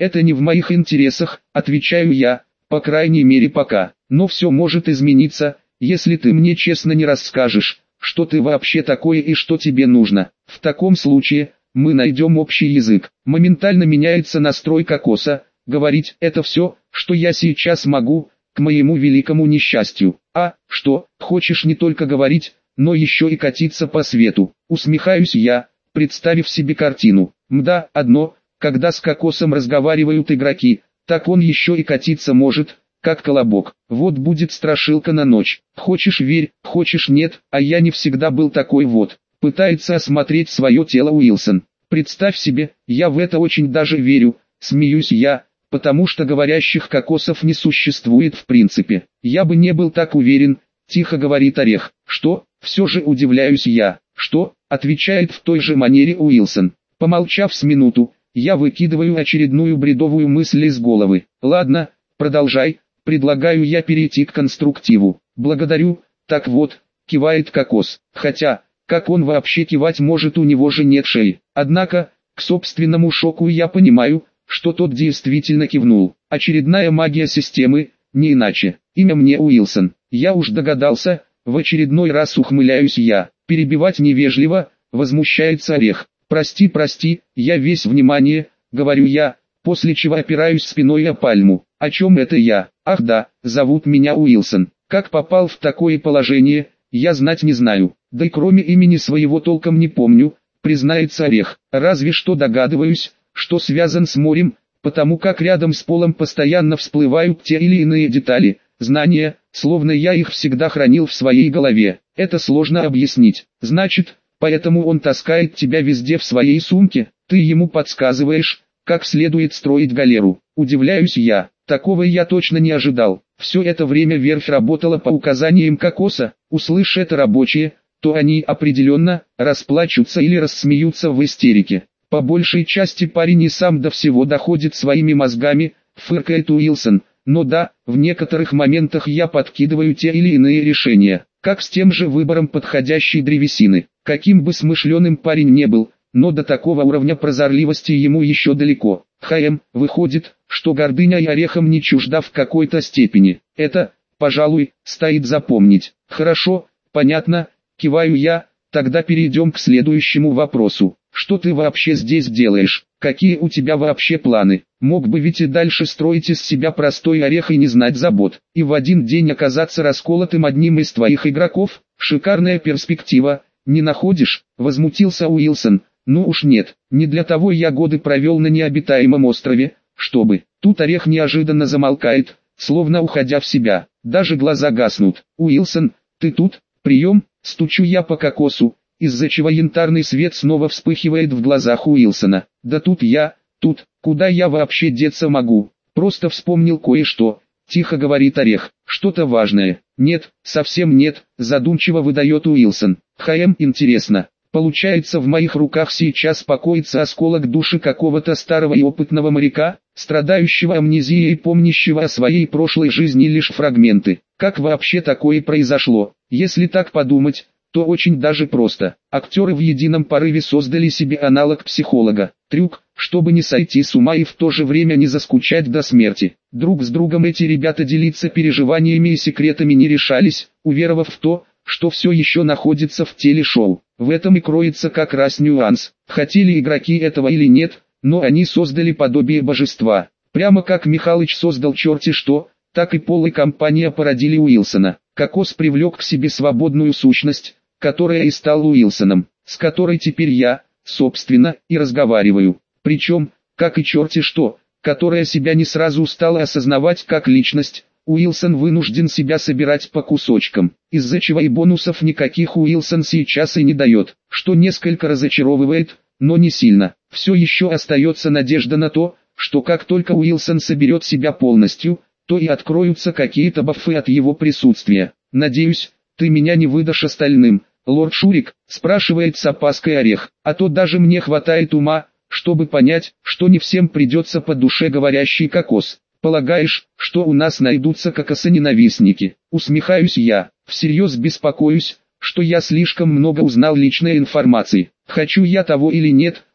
Это не в моих интересах, отвечаю я, по крайней мере пока. Но все может измениться, если ты мне честно не расскажешь, что ты вообще такое и что тебе нужно. В таком случае, мы найдем общий язык. Моментально меняется настрой Кокоса. Говорить это все, что я сейчас могу, к моему великому несчастью. А, что, хочешь не только говорить, но еще и катиться по свету. Усмехаюсь я, представив себе картину. Мда, одно, когда с Кокосом разговаривают игроки, так он еще и катиться может, как колобок. Вот будет страшилка на ночь. Хочешь верь, хочешь нет, а я не всегда был такой вот. Пытается осмотреть свое тело Уилсон. Представь себе, я в это очень даже верю, смеюсь я, потому что говорящих кокосов не существует в принципе. Я бы не был так уверен, тихо говорит Орех. Что, все же удивляюсь я. Что, отвечает в той же манере Уилсон. Помолчав с минуту, я выкидываю очередную бредовую мысль из головы. Ладно, продолжай, предлагаю я перейти к конструктиву. Благодарю, так вот, кивает Кокос. Хотя, как он вообще кивать может, у него же нет шеи. Однако, к собственному шоку я понимаю, что тот действительно кивнул. Очередная магия системы, не иначе. Имя мне Уилсон. Я уж догадался, в очередной раз ухмыляюсь я. Перебивать невежливо, возмущается Орех. Прости, я весь внимание, говорю я, после чего опираюсь спиной о пальму. О чем это я? Ах да, зовут меня Уилсон. Как попал в такое положение, я знать не знаю. Да и кроме имени своего толком не помню, признается Орех. Разве что догадываюсь, что связан с морем, потому как рядом с полом постоянно всплывают те или иные детали, знания, словно я их всегда хранил в своей голове. Это сложно объяснить. Значит, поэтому он таскает тебя везде в своей сумке, ты ему подсказываешь, как следует строить галеру. Удивляюсь я, такого я точно не ожидал. Все это время верфь работала по указаниям Кокоса. Услышь это рабочие, то они определенно расплачутся или рассмеются в истерике. По большей части парень и сам до всего доходит своими мозгами, фыркает Уилсон. Но да, в некоторых моментах я подкидываю те или иные решения, как с тем же выбором подходящей древесины. Каким бы смышленым парень не был, но до такого уровня прозорливости ему еще далеко. Выходит, что гордыня и Орехам не чужда в какой-то степени. Это, пожалуй, стоит запомнить. Хорошо, понятно, киваю я, тогда перейдем к следующему вопросу. Что ты вообще здесь делаешь? Какие у тебя вообще планы? Мог бы ведь и дальше строить из себя простой орех и не знать забот, и в один день оказаться расколотым одним из твоих игроков? Шикарная перспектива, не находишь? Возмутился Уилсон. Ну уж нет, не для того я годы провел на необитаемом острове, чтобы... Тут Орех неожиданно замолкает, словно уходя в себя, даже глаза гаснут. Уилсон, ты тут? Прием, стучу я по Кокосу, из-за чего янтарный свет снова вспыхивает в глазах Уилсона. Да тут я, куда я вообще деться могу? Просто вспомнил кое-что, тихо говорит Орех. Что-то важное? Нет, совсем нет, задумчиво выдает Уилсон. Интересно. Получается, в моих руках сейчас покоится осколок души какого-то старого и опытного моряка, страдающего амнезией и помнящего о своей прошлой жизни лишь фрагменты. Как вообще такое произошло? Если так подумать, то очень даже просто. Актеры в едином порыве создали себе аналог психолога. Трюк, чтобы не сойти с ума и в то же время не заскучать до смерти. Друг с другом эти ребята делиться переживаниями и секретами не решались, уверовав в то, что все еще находится в теле шоу. В этом и кроется как раз нюанс. Хотели игроки этого или нет, но они создали подобие божества. Прямо как Михалыч создал черти что, так и Пол и компания породили Уилсона. Кокос привлек к себе свободную сущность, которая и стала Уилсоном, с которой теперь я, собственно, и разговариваю. Причем, как и черти что, которая себя не сразу стала осознавать как личность. Уилсон вынужден себя собирать по кусочкам, из-за чего и бонусов никаких Уилсон сейчас и не дает, что несколько разочаровывает, но не сильно. Все еще остается надежда на то, что как только Уилсон соберет себя полностью, то и откроются какие-то бафы от его присутствия. Надеюсь, ты меня не выдашь остальным, лорд Шурик, спрашивает с опаской Орех, а то даже мне хватает ума, чтобы понять, что не всем придется по душе говорящий Кокос. Полагаешь, что у нас найдутся кокосоненавистники? Усмехаюсь я, всерьез беспокоюсь, что я слишком много узнал личной информации. Хочу я того или нет,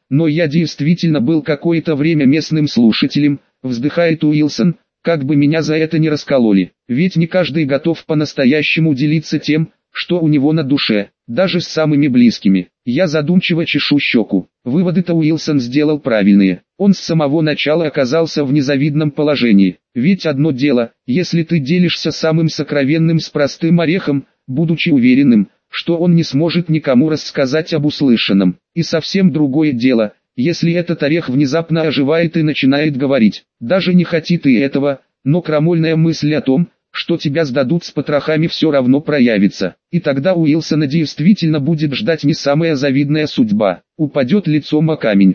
но я действительно был какое-то время местным слушателем, вздыхает Уилсон, как бы меня за это не раскололи. Ведь не каждый готов по-настоящему делиться тем, что у него на душе, даже с самыми близкими. Я задумчиво чешу щеку. Выводы-то Уилсон сделал правильные. Он с самого начала оказался в незавидном положении. Ведь одно дело, если ты делишься самым сокровенным с простым орехом, будучи уверенным, что он не сможет никому рассказать об услышанном. И совсем другое дело, если этот орех внезапно оживает и начинает говорить. Даже не хоти ты этого, но крамольная мысль о том, что тебя сдадут с потрохами, все равно проявится. И тогда Уилсона действительно будет ждать не самая завидная судьба. Упадет лицом о камень.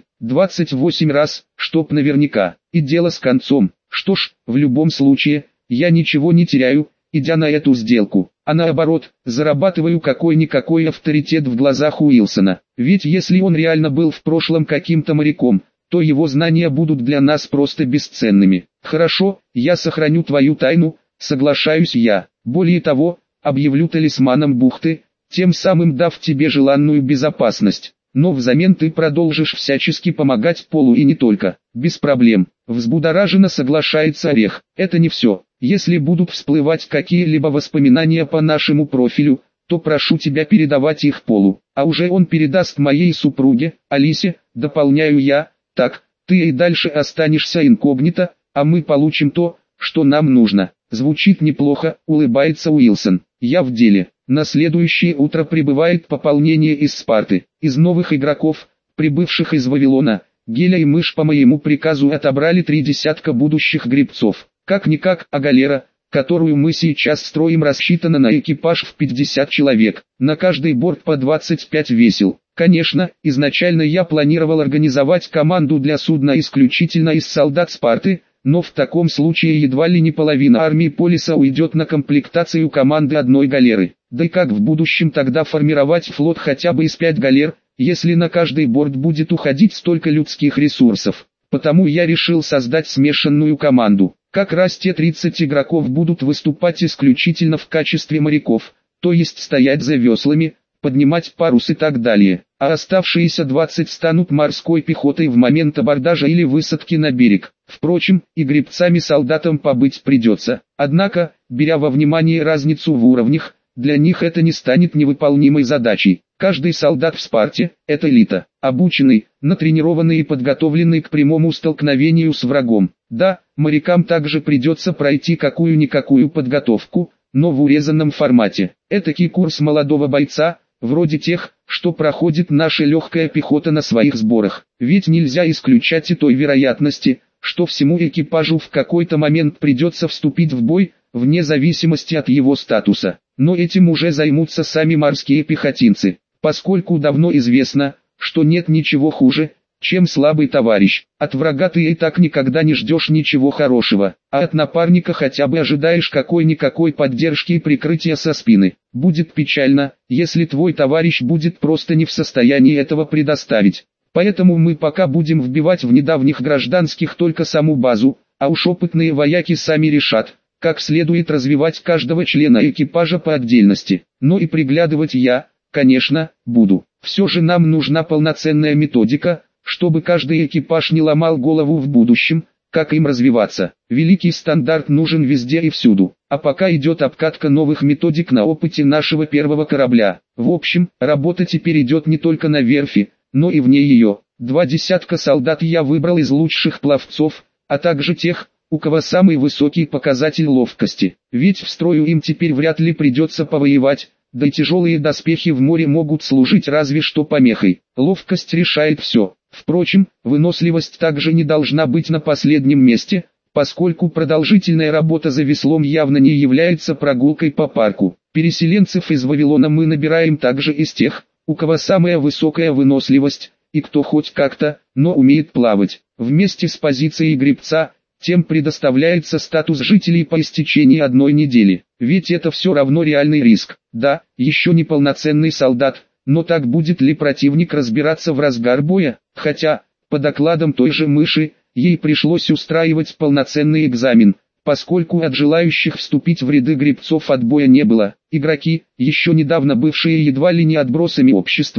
28 раз, чтоб наверняка. И дело с концом. Что ж, в любом случае, я ничего не теряю, идя на эту сделку. А наоборот, зарабатываю какой-никакой авторитет в глазах Уилсона. Ведь если он реально был в прошлом каким-то моряком, то его знания будут для нас просто бесценными. Хорошо, я сохраню твою тайну, соглашаюсь я. Более того, объявлю талисманом бухты, тем самым дав тебе желанную безопасность. Но взамен ты продолжишь всячески помогать Полу и не только. Без проблем. Взбудораженно соглашается Орех. Это не все. Если будут всплывать какие-либо воспоминания по нашему профилю, то прошу тебя передавать их Полу. А уже он передаст моей супруге, Алисе, дополняю я. Так, ты и дальше останешься инкогнито, а мы получим то, что нам нужно. Звучит неплохо, улыбается Уилсон. Я в деле. На следующее утро прибывает пополнение из Спарты. Из новых игроков, прибывших из Вавилона, Геля и Мышь по моему приказу отобрали 3 десятка будущих гребцов. Как-никак, а галера, которую мы сейчас строим, рассчитана на экипаж в 50 человек. На каждый борт по 25 весел. Конечно, изначально я планировал организовать команду для судна исключительно из солдат Спарты, но в таком случае едва ли не половина армии Полиса уйдет на комплектацию команды одной галеры. Да и как в будущем тогда формировать флот хотя бы из 5 галер, если на каждый борт будет уходить столько людских ресурсов? Потому я решил создать смешанную команду. Как раз те 30 игроков будут выступать исключительно в качестве моряков, то есть стоять за веслами, поднимать парус и так далее. А оставшиеся 20 станут морской пехотой в момент абордажа или высадки на берег. Впрочем, и гребцами-солдатам побыть придется. Однако, беря во внимание разницу в уровнях, для них это не станет невыполнимой задачей. Каждый солдат в Спарте – это элита, обученный, натренированный и подготовленный к прямому столкновению с врагом. Да, морякам также придется пройти какую-никакую подготовку, но в урезанном формате. Этакий курс молодого бойца, вроде тех, что проходит наша легкая пехота на своих сборах. Ведь нельзя исключать и той вероятности, что всему экипажу в какой-то момент придется вступить в бой, вне зависимости от его статуса. Но этим уже займутся сами морские пехотинцы, поскольку давно известно, что нет ничего хуже, чем слабый товарищ. От врага ты и так никогда не ждешь ничего хорошего, а от напарника хотя бы ожидаешь какой-никакой поддержки и прикрытия со спины. Будет печально, если твой товарищ будет просто не в состоянии этого предоставить. Поэтому мы пока будем вбивать в недавних гражданских только саму базу, а уж опытные вояки сами решат, как следует развивать каждого члена экипажа по отдельности. Но и приглядывать я, конечно, буду. Все же нам нужна полноценная методика, чтобы каждый экипаж не ломал голову в будущем, как им развиваться. Великий стандарт нужен везде и всюду. А пока идет обкатка новых методик на опыте нашего первого корабля. В общем, работа теперь идет не только на верфи, но и вне ее. 2 десятка солдат я выбрал из лучших пловцов, а также тех, у кого самый высокий показатель ловкости. Ведь в строю им теперь вряд ли придется повоевать, да и тяжелые доспехи в море могут служить разве что помехой. Ловкость решает все. Впрочем, выносливость также не должна быть на последнем месте, поскольку продолжительная работа за веслом явно не является прогулкой по парку. Переселенцев из Вавилона мы набираем также из тех, у кого самая высокая выносливость, и кто хоть как-то, но умеет плавать. Вместе с позицией гребца, тем предоставляется статус жителей по истечении 1 недели. Ведь это все равно реальный риск. Да, еще не полноценный солдат, но так будет ли противник разбираться в разгар боя? Хотя, по докладам той же Мыши, ей пришлось устраивать полноценный экзамен, поскольку от желающих вступить в ряды гребцов отбоя не было. Игроки, еще недавно бывшие едва ли не отбросами общества,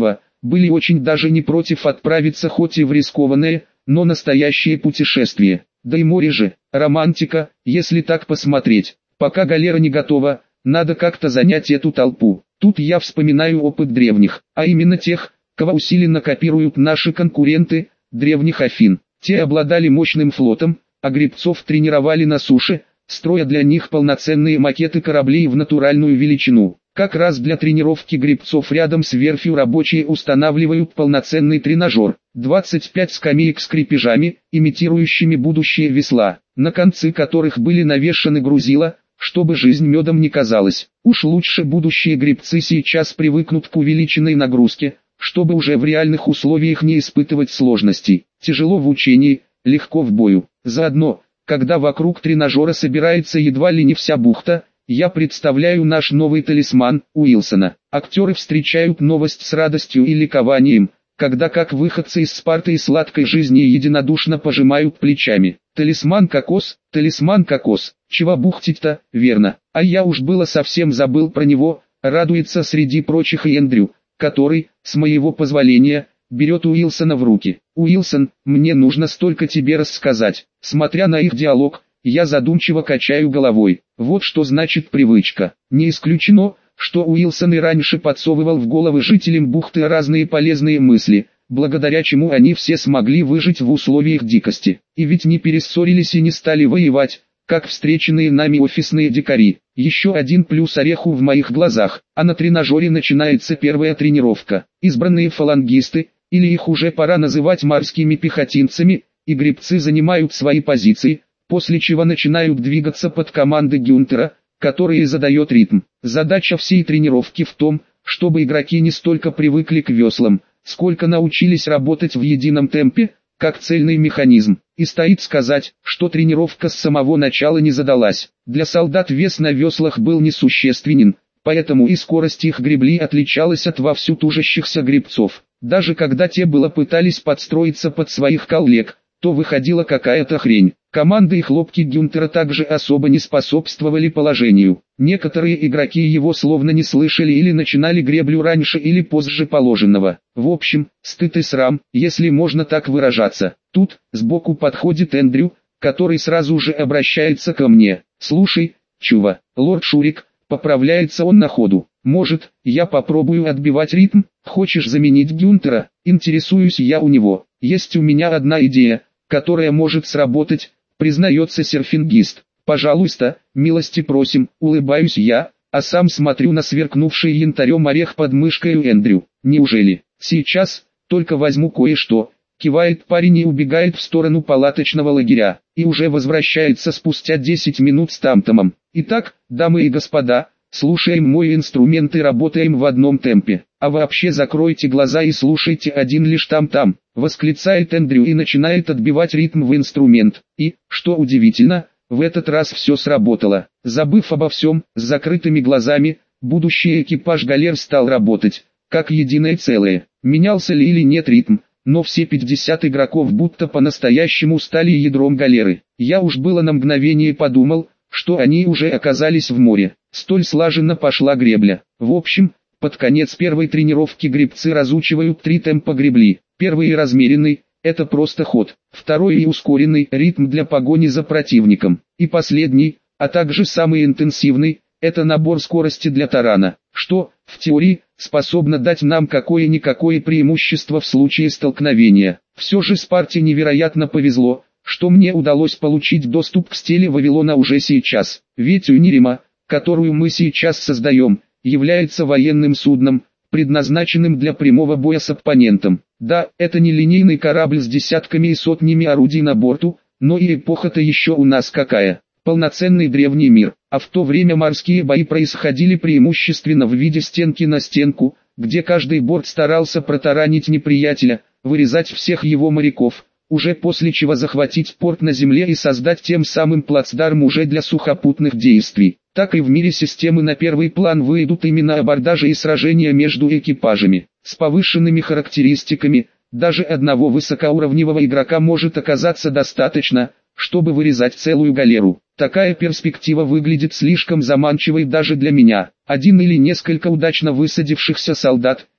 были очень даже не против отправиться хоть и в рискованное, но настоящее путешествие. Да и море же, романтика, если так посмотреть. Пока галера не готова, надо как-то занять эту толпу. Тут я вспоминаю опыт древних, а именно тех, кого усиленно копируют наши конкуренты, древних Афин. Те обладали мощным флотом, а гребцов тренировали на суше, строя для них полноценные макеты кораблей в натуральную величину. Как раз для тренировки гребцов рядом с верфью рабочие устанавливают полноценный тренажер, 25 скамеек с крепежами, имитирующими будущие весла, на концы которых были навешаны грузила, чтобы жизнь медом не казалась. Уж лучше будущие гребцы сейчас привыкнут к увеличенной нагрузке, чтобы уже в реальных условиях не испытывать сложностей. Тяжело в учении, легко в бою. Заодно, когда вокруг тренажера собирается едва ли не вся бухта, я представляю наш новый талисман, Уилсона. Актеры встречают новость с радостью и ликованием, когда как выходцы из Спарты и сладкой жизни единодушно пожимают плечами. Талисман кокос, чего бухтить-то, верно. А я уж было совсем забыл про него, радуется среди прочих и Эндрю, который, с моего позволения, берет Уилсона в руки. «Уилсон, мне нужно столько тебе рассказать». Смотря на их диалог, я задумчиво качаю головой. Вот что значит привычка. Не исключено, что Уилсон и раньше подсовывал в головы жителям бухты разные полезные мысли, благодаря чему они все смогли выжить в условиях дикости. И ведь не перессорились и не стали воевать, как встреченные нами офисные дикари. Еще один плюс ореху в моих глазах, а на тренажере начинается первая тренировка. Избранные фалангисты, или их уже пора называть морскими пехотинцами, и гребцы занимают свои позиции, после чего начинают двигаться под команды Гюнтера, который и задает ритм. Задача всей тренировки в том, чтобы игроки не столько привыкли к веслам, сколько научились работать в едином темпе, как цельный механизм. И стоит сказать, что тренировка с самого начала не задалась. Для солдат вес на веслах был несущественен, поэтому и скорость их гребли отличалась от вовсю тужащихся гребцов. Даже когда те было пытались подстроиться под своих коллег, то выходила какая-то хрень. Команды и хлопки Гюнтера также особо не способствовали положению. Некоторые игроки его словно не слышали или начинали греблю раньше или позже положенного. В общем, стыд и срам, если можно так выражаться. Тут, сбоку подходит Эндрю, который сразу же обращается ко мне. «Слушай, чува, лорд Шурик», поправляется он на ходу. «Может, я попробую отбивать ритм? Хочешь заменить Гюнтера?» Интересуюсь я у него. «Есть у меня одна идея, которая может сработать», признается серфингист. «Пожалуйста, милости просим», улыбаюсь я, а сам смотрю на сверкнувший янтарем орех под мышкой Эндрю. «Неужели? Сейчас, только возьму кое-что», кивает парень и убегает в сторону палаточного лагеря, и уже возвращается спустя 10 минут с там-тамом. «Итак, дамы и господа, слушаем мой инструмент и работаем в одном темпе. А вообще закройте глаза и слушайте один лишь там-там», восклицает Эндрю и начинает отбивать ритм в инструмент. И, что удивительно, в этот раз все сработало. Забыв обо всем, с закрытыми глазами, будущий экипаж галер стал работать, как единое целое. Менялся ли или нет ритм, но все 50 игроков будто по-настоящему стали ядром галеры. Я уж было на мгновение подумал, что они уже оказались в море. Столь слаженно пошла гребля. В общем, под конец первой тренировки гребцы разучивают 3 темпа гребли. Первый размеренный – это просто ход. Второй и ускоренный – ритм для погони за противником. И последний, а также самый интенсивный – это набор скорости для тарана, что, в теории, способно дать нам какое-никакое преимущество в случае столкновения. Все же Спарте невероятно повезло, что мне удалось получить доступ к стеле Вавилона уже сейчас. Ведь Унирима, которую мы сейчас создаем, является военным судном, предназначенным для прямого боя с оппонентом. Да, это не линейный корабль с десятками и сотнями орудий на борту, но и эпоха-то еще у нас какая. Полноценный древний мир, а в то время морские бои происходили преимущественно в виде стенки на стенку, где каждый борт старался протаранить неприятеля, вырезать всех его моряков, уже после чего захватить порт на земле и создать тем самым плацдарм уже для сухопутных действий. Так и в мире системы на первый план выйдут именно абордажи и сражения между экипажами. С повышенными характеристиками, даже одного высокоуровневого игрока может оказаться достаточно, чтобы вырезать целую галеру. Такая перспектива выглядит слишком заманчивой даже для меня. Один или несколько удачно высадившихся солдат,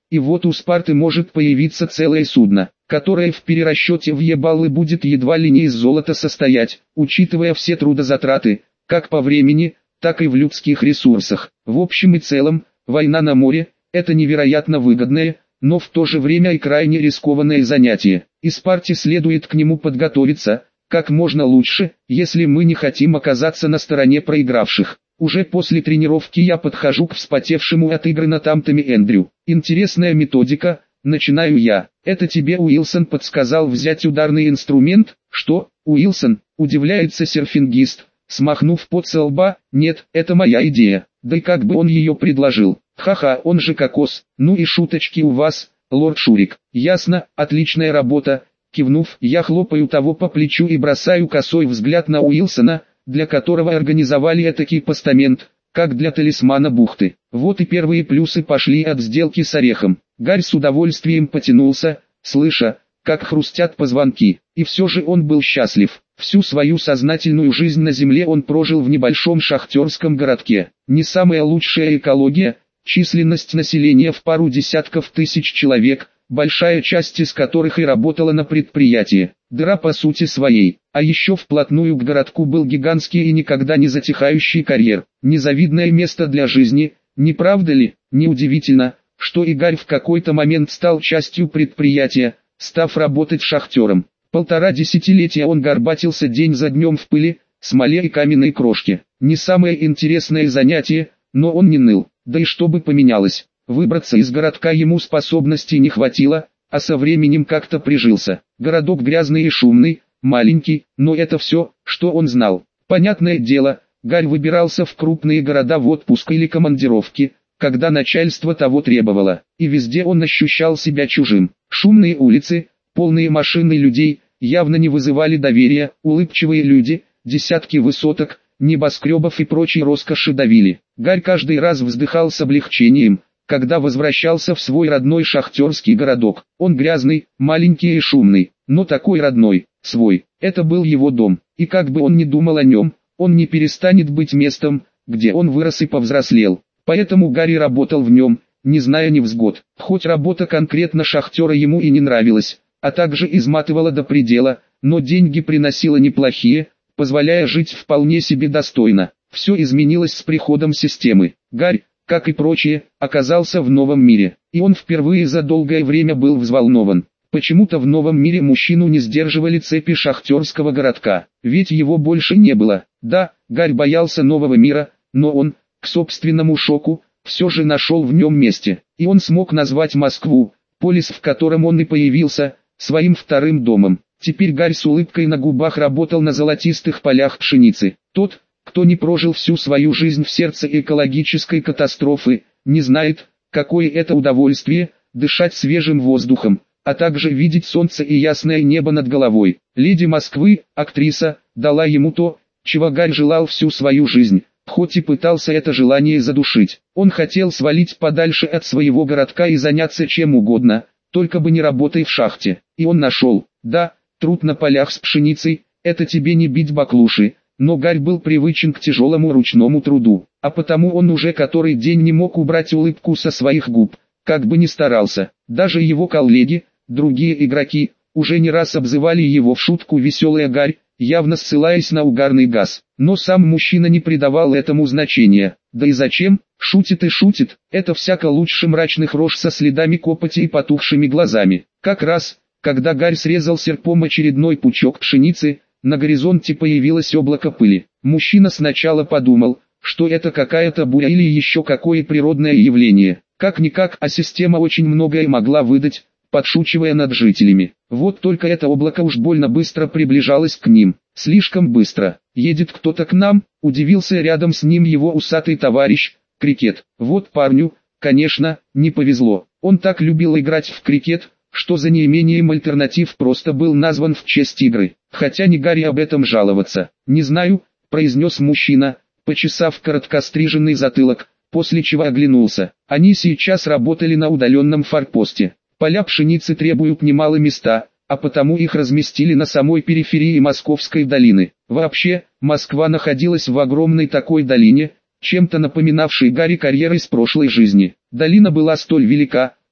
и вот у Спарты может появиться целое судно, которое в перерасчете в ебаллы будет едва ли не из золота состоять, учитывая все трудозатраты, как по времени, так и в людских ресурсах. В общем и целом, война на море – это невероятно выгодное, но в то же время и крайне рискованное занятие, и Спарте следует к нему подготовиться как можно лучше, если мы не хотим оказаться на стороне проигравших. Уже после тренировки я подхожу к вспотевшему от игры на тамтами Эндрю. Интересная методика, начинаю я. Это тебе Уилсон подсказал взять ударный инструмент? Что, Уилсон? Удивляется серфингист, смахнув пот со лба. Нет, это моя идея. Да и как бы он ее предложил? Ха-ха, он же кокос. Ну и шуточки у вас, лорд Шурик. Ясно, отличная работа. Кивнув, я хлопаю того по плечу и бросаю косой взгляд на Уилсона, для которого организовали этакий постамент, как для талисмана бухты. Вот и первые плюсы пошли от сделки с орехом. Гарь с удовольствием потянулся, слыша, как хрустят позвонки. И все же он был счастлив. Всю свою сознательную жизнь на земле он прожил в небольшом шахтерском городке. Не самая лучшая экология, численность населения в пару десятков тысяч человек, большая часть из которых и работала на предприятии. Дыра по сути своей. А еще вплотную к городку был гигантский и никогда не затихающий карьер. Незавидное место для жизни, не правда ли? Неудивительно, что Игорь в какой-то момент стал частью предприятия, став работать шахтером. 1,5 десятилетия он горбатился день за днем в пыли, смоле и каменной крошке. Не самое интересное занятие, но он не ныл. Да и что бы поменялось? Выбраться из городка ему способностей не хватило, а со временем как-то прижился. Городок грязный и шумный, маленький, но это все, что он знал. Понятное дело, Гарь выбирался в крупные города в отпуск или командировки, когда начальство того требовало, и везде он ощущал себя чужим. Шумные улицы, полные машин и людей, явно не вызывали доверия, улыбчивые люди, десятки высоток, небоскребов и прочей роскоши давили. Гарь каждый раз вздыхал с облегчением, когда возвращался в свой родной шахтерский городок. Он грязный, маленький и шумный, но такой родной, свой. Это был его дом, и как бы он ни думал о нем, он не перестанет быть местом, где он вырос и повзрослел. Поэтому Гарри работал в нем, не зная невзгод. Хоть работа конкретно шахтера ему и не нравилась, а также изматывала до предела, но деньги приносила неплохие, позволяя жить вполне себе достойно. Все изменилось с приходом системы. Гарри, как и прочие, оказался в новом мире, и он впервые за долгое время был взволнован. Почему-то в новом мире мужчину не сдерживали цепи шахтерского городка, ведь его больше не было. Да, Гарь боялся нового мира, но он, к собственному шоку, все же нашел в нем месте, и он смог назвать Москву, полис, в котором он и появился, своим вторым домом. Теперь Гарь с улыбкой на губах работал на золотистых полях пшеницы. Тот, кто не прожил всю свою жизнь в сердце экологической катастрофы, не знает, какое это удовольствие – дышать свежим воздухом, а также видеть солнце и ясное небо над головой. Леди Москвы, актриса, дала ему то, чего Гарь желал всю свою жизнь, хоть и пытался это желание задушить. Он хотел свалить подальше от своего городка и заняться чем угодно, только бы не работай в шахте. И он нашел. Да, труд на полях с пшеницей – это тебе не бить баклуши. Но Гарь был привычен к тяжелому ручному труду, а потому он уже который день не мог убрать улыбку со своих губ, как бы ни старался. Даже его коллеги, другие игроки, уже не раз обзывали его в шутку «веселая Гарь», явно ссылаясь на угарный газ. Но сам мужчина не придавал этому значения. Да и зачем? Шутит и шутит, это всяко лучше мрачных рож со следами копоти и потухшими глазами. Как раз, когда Гарь срезал серпом очередной пучок пшеницы, на горизонте появилось облако пыли. Мужчина сначала подумал, что это какая-то буря или еще какое природное явление. Как-никак, а система очень многое могла выдать, подшучивая над жителями. Вот только это облако уж больно быстро приближалось к ним. Слишком быстро. Едет кто-то к нам, удивился рядом с ним его усатый товарищ, Крикет. Вот парню, конечно, не повезло. Он так любил играть в крикет, что за неимением альтернатив просто был назван в честь игры. Хотя не Гарри об этом жаловаться. «Не знаю», — произнес мужчина, почесав короткостриженный затылок, после чего оглянулся. Они сейчас работали на удаленном форпосте. Поля пшеницы требуют немало места, а потому их разместили на самой периферии Московской долины. Вообще, Москва находилась в огромной такой долине, чем-то напоминавшей Гарри карьер из прошлой жизни. Долина была столь велика,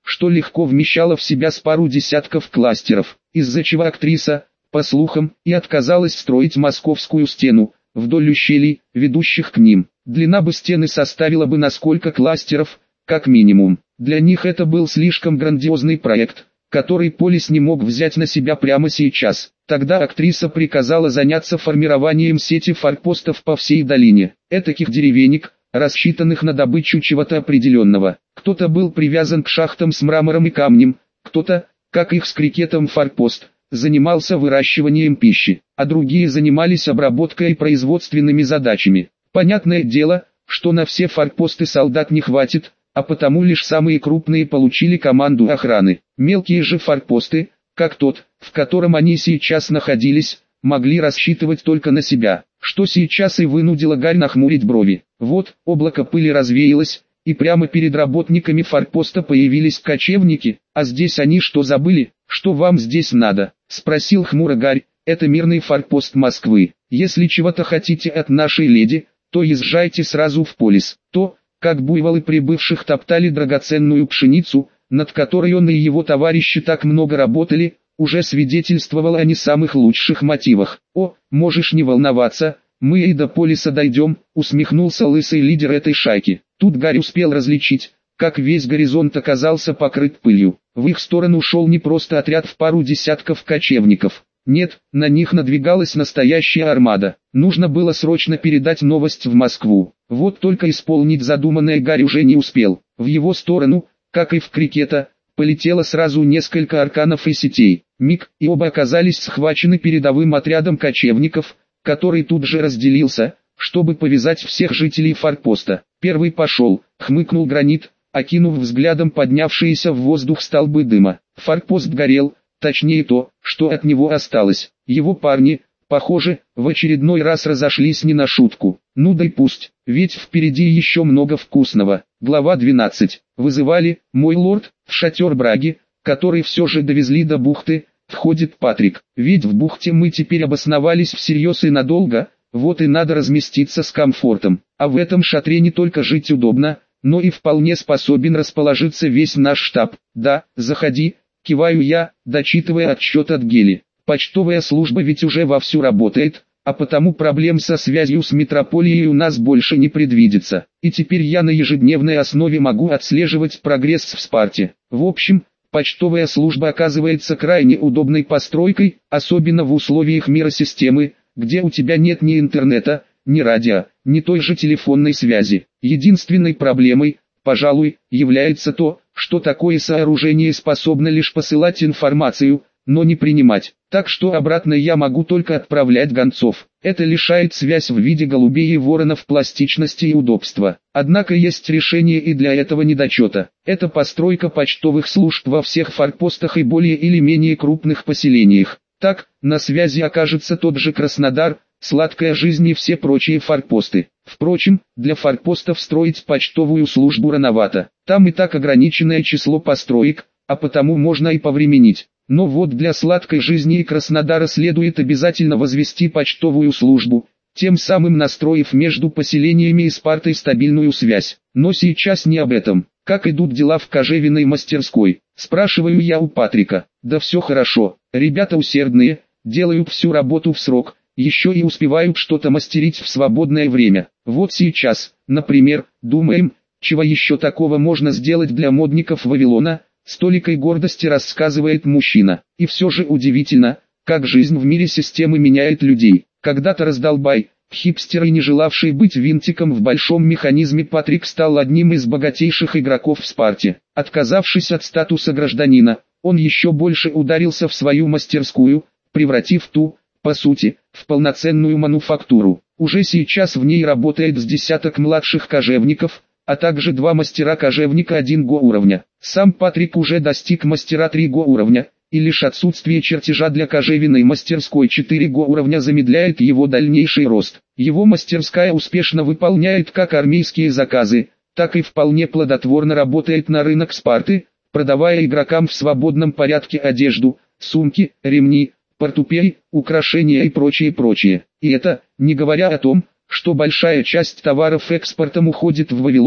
что легко вмещало в себя с пару десятков кластеров, из-за чего актриса, по слухам, и отказалась строить московскую стену, вдоль ущелий, ведущих к ним. Длина бы стены составила бы на сколько кластеров, как минимум. Для них это был слишком грандиозный проект, который Полис не мог взять на себя прямо сейчас. Тогда актриса приказала заняться формированием сети форпостов по всей долине. Этаких деревенек, рассчитанных на добычу чего-то определенного. Кто-то был привязан к шахтам с мрамором и камнем, кто-то, как их с крикетом форпост, занимался выращиванием пищи, а другие занимались обработкой и производственными задачами. Понятное дело, что на все форпосты солдат не хватит, а потому лишь самые крупные получили команду охраны. Мелкие же форпосты, как тот, в котором они сейчас находились, могли рассчитывать только на себя, что сейчас и вынудило Гарь нахмурить брови. Вот, облако пыли развеялось, и прямо перед работниками форпоста появились кочевники. А здесь они что забыли? Что вам здесь надо? Спросил хмуро Гарь. Это мирный форпост Москвы. Если чего-то хотите от нашей леди, то езжайте сразу в Полис. То, как буйволы прибывших топтали драгоценную пшеницу, над которой он и его товарищи так много работали, уже свидетельствовало о не самых лучших мотивах. «О, можешь не волноваться, мы и до Полиса дойдем», усмехнулся лысый лидер этой шайки. Тут Гарь успел различить, как весь горизонт оказался покрыт пылью. В их сторону шел не просто отряд в пару десятков кочевников. Нет, на них надвигалась настоящая армада. Нужно было срочно передать новость в Москву. Вот только исполнить задуманное Гарь уже не успел. В его сторону, как и в крикета, полетело сразу несколько арканов и сетей. Миг, и оба оказались схвачены передовым отрядом кочевников, который тут же разделился, чтобы повязать всех жителей форпоста. Первый пошел, хмыкнул Гранит, окинув взглядом поднявшиеся в воздух столбы дыма. Форпост горел, точнее то, что от него осталось. Его парни, похоже, в очередной раз разошлись не на шутку. Ну да и пусть, ведь впереди еще много вкусного. Глава 12. Вызывали, мой лорд, в шатер Браги, который все же довезли до бухты, входит Патрик. Ведь в бухте мы теперь обосновались всерьез и надолго, вот и надо разместиться с комфортом. А в этом шатре не только жить удобно, но и вполне способен расположиться весь наш штаб. Да, заходи. Киваю я, дочитывая отчет от Гели. Почтовая служба ведь уже вовсю работает, а потому проблем со связью с метрополией у нас больше не предвидится. И теперь я на ежедневной основе могу отслеживать прогресс в Спарте. В общем, почтовая служба оказывается крайне удобной постройкой, особенно в условиях миросистемы, где у тебя нет ни интернета, ни радио, ни той же телефонной связи. Единственной проблемой, пожалуй, является то, что такое сооружение способно лишь посылать информацию, но не принимать. Так что обратно я могу только отправлять гонцов. Это лишает связь в виде голубей и воронов пластичности и удобства. Однако есть решение и для этого недочета. Это постройка почтовых служб во всех форпостах и более или менее крупных поселениях. Так, на связи окажется тот же Краснодар, Сладкая жизнь и все прочие форпосты. Впрочем, для форпостов строить почтовую службу рановато. Там и так ограниченное число построек, а потому можно и повременить. Но вот для Сладкой жизни и Краснодара следует обязательно возвести почтовую службу, тем самым настроив между поселениями и Спартой стабильную связь. Но сейчас не об этом. Как идут дела в кожевенной мастерской? Спрашиваю я у Патрика. Да все хорошо, ребята усердные, делают всю работу в срок. Еще и успевают что-то мастерить в свободное время. Вот сейчас, например, думаем, чего еще такого можно сделать для модников Вавилона, с толикой гордости рассказывает мужчина. И все же удивительно, как жизнь в мире системы меняет людей. Когда-то раздолбай, хипстер и не желавший быть винтиком в большом механизме, Патрик стал одним из богатейших игроков в Спарте. Отказавшись от статуса гражданина, он еще больше ударился в свою мастерскую, превратив ту, по сути, в полноценную мануфактуру. Уже сейчас в ней работает с десяток младших кожевников, а также 2 мастера-кожевника 1 го уровня. Сам Патрик уже достиг мастера 3 го уровня, и лишь отсутствие чертежа для кожевенной мастерской 4 го уровня замедляет его дальнейший рост. Его мастерская успешно выполняет как армейские заказы, так и вполне плодотворно работает на рынок Спарты, продавая игрокам в свободном порядке одежду, сумки, ремни, портупеи, украшения и прочее. И это, не говоря о том, что большая часть товаров экспортом уходит в Вавилон,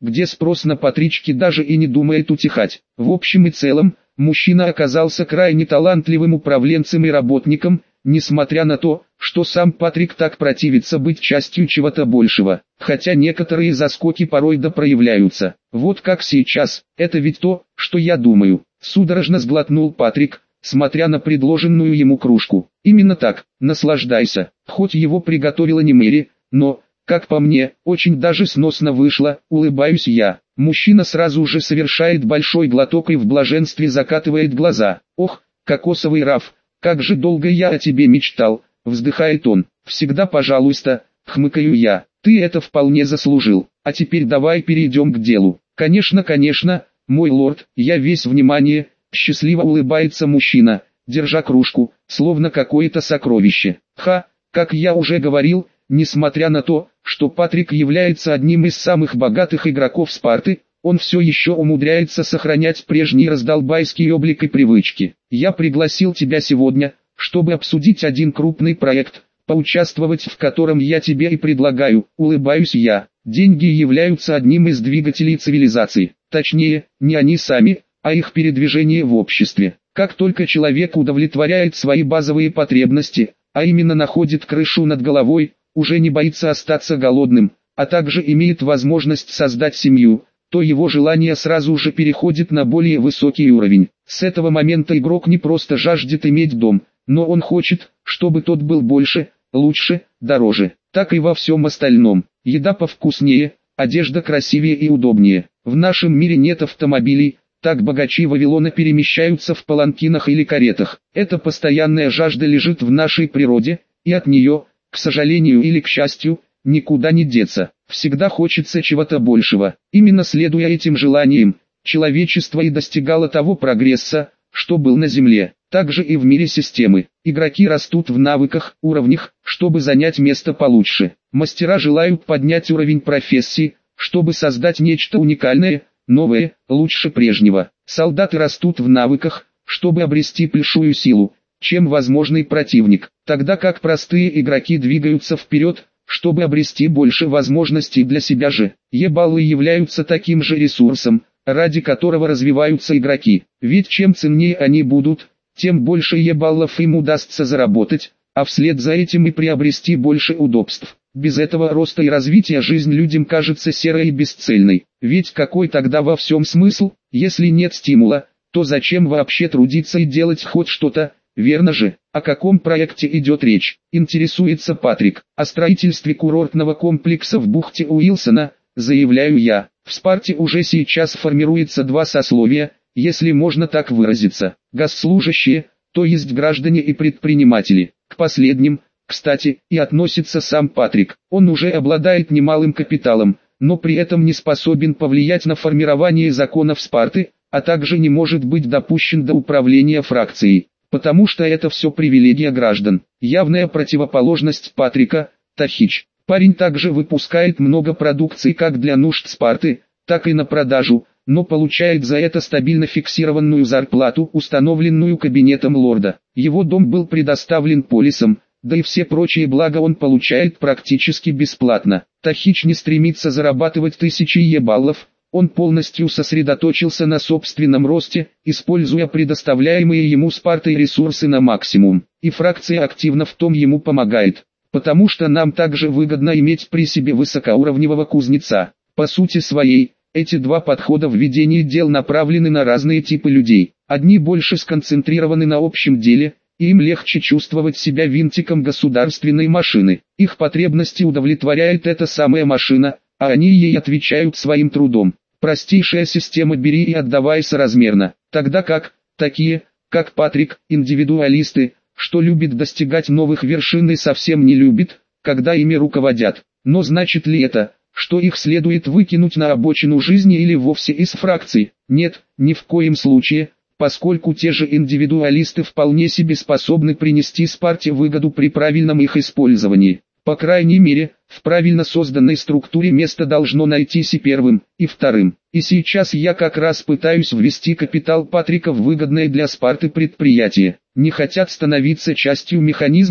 где спрос на Патрички даже и не думает утихать. В общем и целом, мужчина оказался крайне талантливым управленцем и работником, несмотря на то, что сам Патрик так противится быть частью чего-то большего, хотя некоторые заскоки порой да проявляются. Вот как сейчас, это ведь то, что я думаю. Судорожно сглотнул Патрик, смотря на предложенную ему кружку. Именно так, наслаждайся. Хоть его приготовила не Мэри, но, как по мне, очень даже сносно вышло, улыбаюсь я. Мужчина сразу же совершает большой глоток и в блаженстве закатывает глаза. Ох, кокосовый раф, как же долго я о тебе мечтал, вздыхает он. Всегда пожалуйста, хмыкаю я. Ты это вполне заслужил. А теперь давай перейдем к делу. Конечно, мой лорд, я весь внимание. Счастливо улыбается мужчина, держа кружку, словно какое-то сокровище. Как я уже говорил, несмотря на то, что Патрик является одним из самых богатых игроков Спарты, он все еще умудряется сохранять прежний раздолбайский облик и привычки. Я пригласил тебя сегодня, чтобы обсудить один крупный проект, поучаствовать в котором я тебе и предлагаю, улыбаюсь я. Деньги являются одним из двигателей цивилизации, точнее, не они сами, а их передвижение в обществе. Как только человек удовлетворяет свои базовые потребности, а именно находит крышу над головой, уже не боится остаться голодным, а также имеет возможность создать семью, то его желание сразу же переходит на более высокий уровень. С этого момента игрок не просто жаждет иметь дом, но он хочет, чтобы тот был больше, лучше, дороже. Так и во всем остальном. Еда повкуснее, одежда красивее и удобнее. В нашем мире нет автомобилей, так богачи Вавилона перемещаются в паланкинах или каретах. Эта постоянная жажда лежит в нашей природе, и от нее, к сожалению или к счастью, никуда не деться. Всегда хочется чего-то большего. Именно следуя этим желаниям, человечество и достигало того прогресса, что был на Земле. Также и в мире системы. Игроки растут в навыках, уровнях, чтобы занять место получше. Мастера желают поднять уровень профессии, чтобы создать нечто уникальное, новое, лучше прежнего. Солдаты растут в навыках, чтобы обрести большую силу, чем возможный противник, тогда как простые игроки двигаются вперед, чтобы обрести больше возможностей для себя же. Е-баллы являются таким же ресурсом, ради которого развиваются игроки, ведь чем ценнее они будут, тем больше Е-баллов им удастся заработать, а вслед за этим и приобрести больше удобств. Без этого роста и развития жизнь людям кажется серой и бесцельной. Ведь какой тогда во всем смысл, если нет стимула, то зачем вообще трудиться и делать хоть что-то, верно же? О каком проекте идет речь? Интересуется Патрик. О строительстве курортного комплекса в бухте Уилсона, заявляю я. В Спарте уже сейчас формируется два сословия, если можно так выразиться. Госслужащие, то есть граждане и предприниматели. К последним, кстати, и относится сам Патрик. Он уже обладает немалым капиталом, но при этом не способен повлиять на формирование законов Спарты, а также не может быть допущен до управления фракцией, потому что это все привилегия граждан. Явная противоположность Патрика, Тахич. Парень также выпускает много продукции как для нужд Спарты, так и на продажу, но получает за это стабильно фиксированную зарплату, установленную кабинетом лорда. Его дом был предоставлен полисом, да и все прочие блага он получает практически бесплатно. Тахич не стремится зарабатывать тысячи Е-баллов, он полностью сосредоточился на собственном росте, используя предоставляемые ему Спартой ресурсы на максимум. И фракция активно в том ему помогает, потому что нам также выгодно иметь при себе высокоуровневого кузнеца. По сути своей, эти два подхода в ведении дел направлены на разные типы людей. Одни больше сконцентрированы на общем деле, и им легче чувствовать себя винтиком государственной машины. Их потребности удовлетворяет эта самая машина, а они ей отвечают своим трудом. Простейшая система «бери и отдавай» соразмерна. Тогда как, такие, как Патрик, индивидуалисты, что любит достигать новых вершин и совсем не любит, когда ими руководят. Но значит ли это, что их следует выкинуть на обочину жизни или вовсе из фракций? Нет, ни в коем случае, поскольку те же индивидуалисты вполне себе способны принести Спарте выгоду при правильном их использовании. По крайней мере, в правильно созданной структуре место должно найтись и первым, и вторым. И сейчас я как раз пытаюсь ввести капитал Патрика в выгодное для Спарты предприятие. Не хотят становиться частью механизма,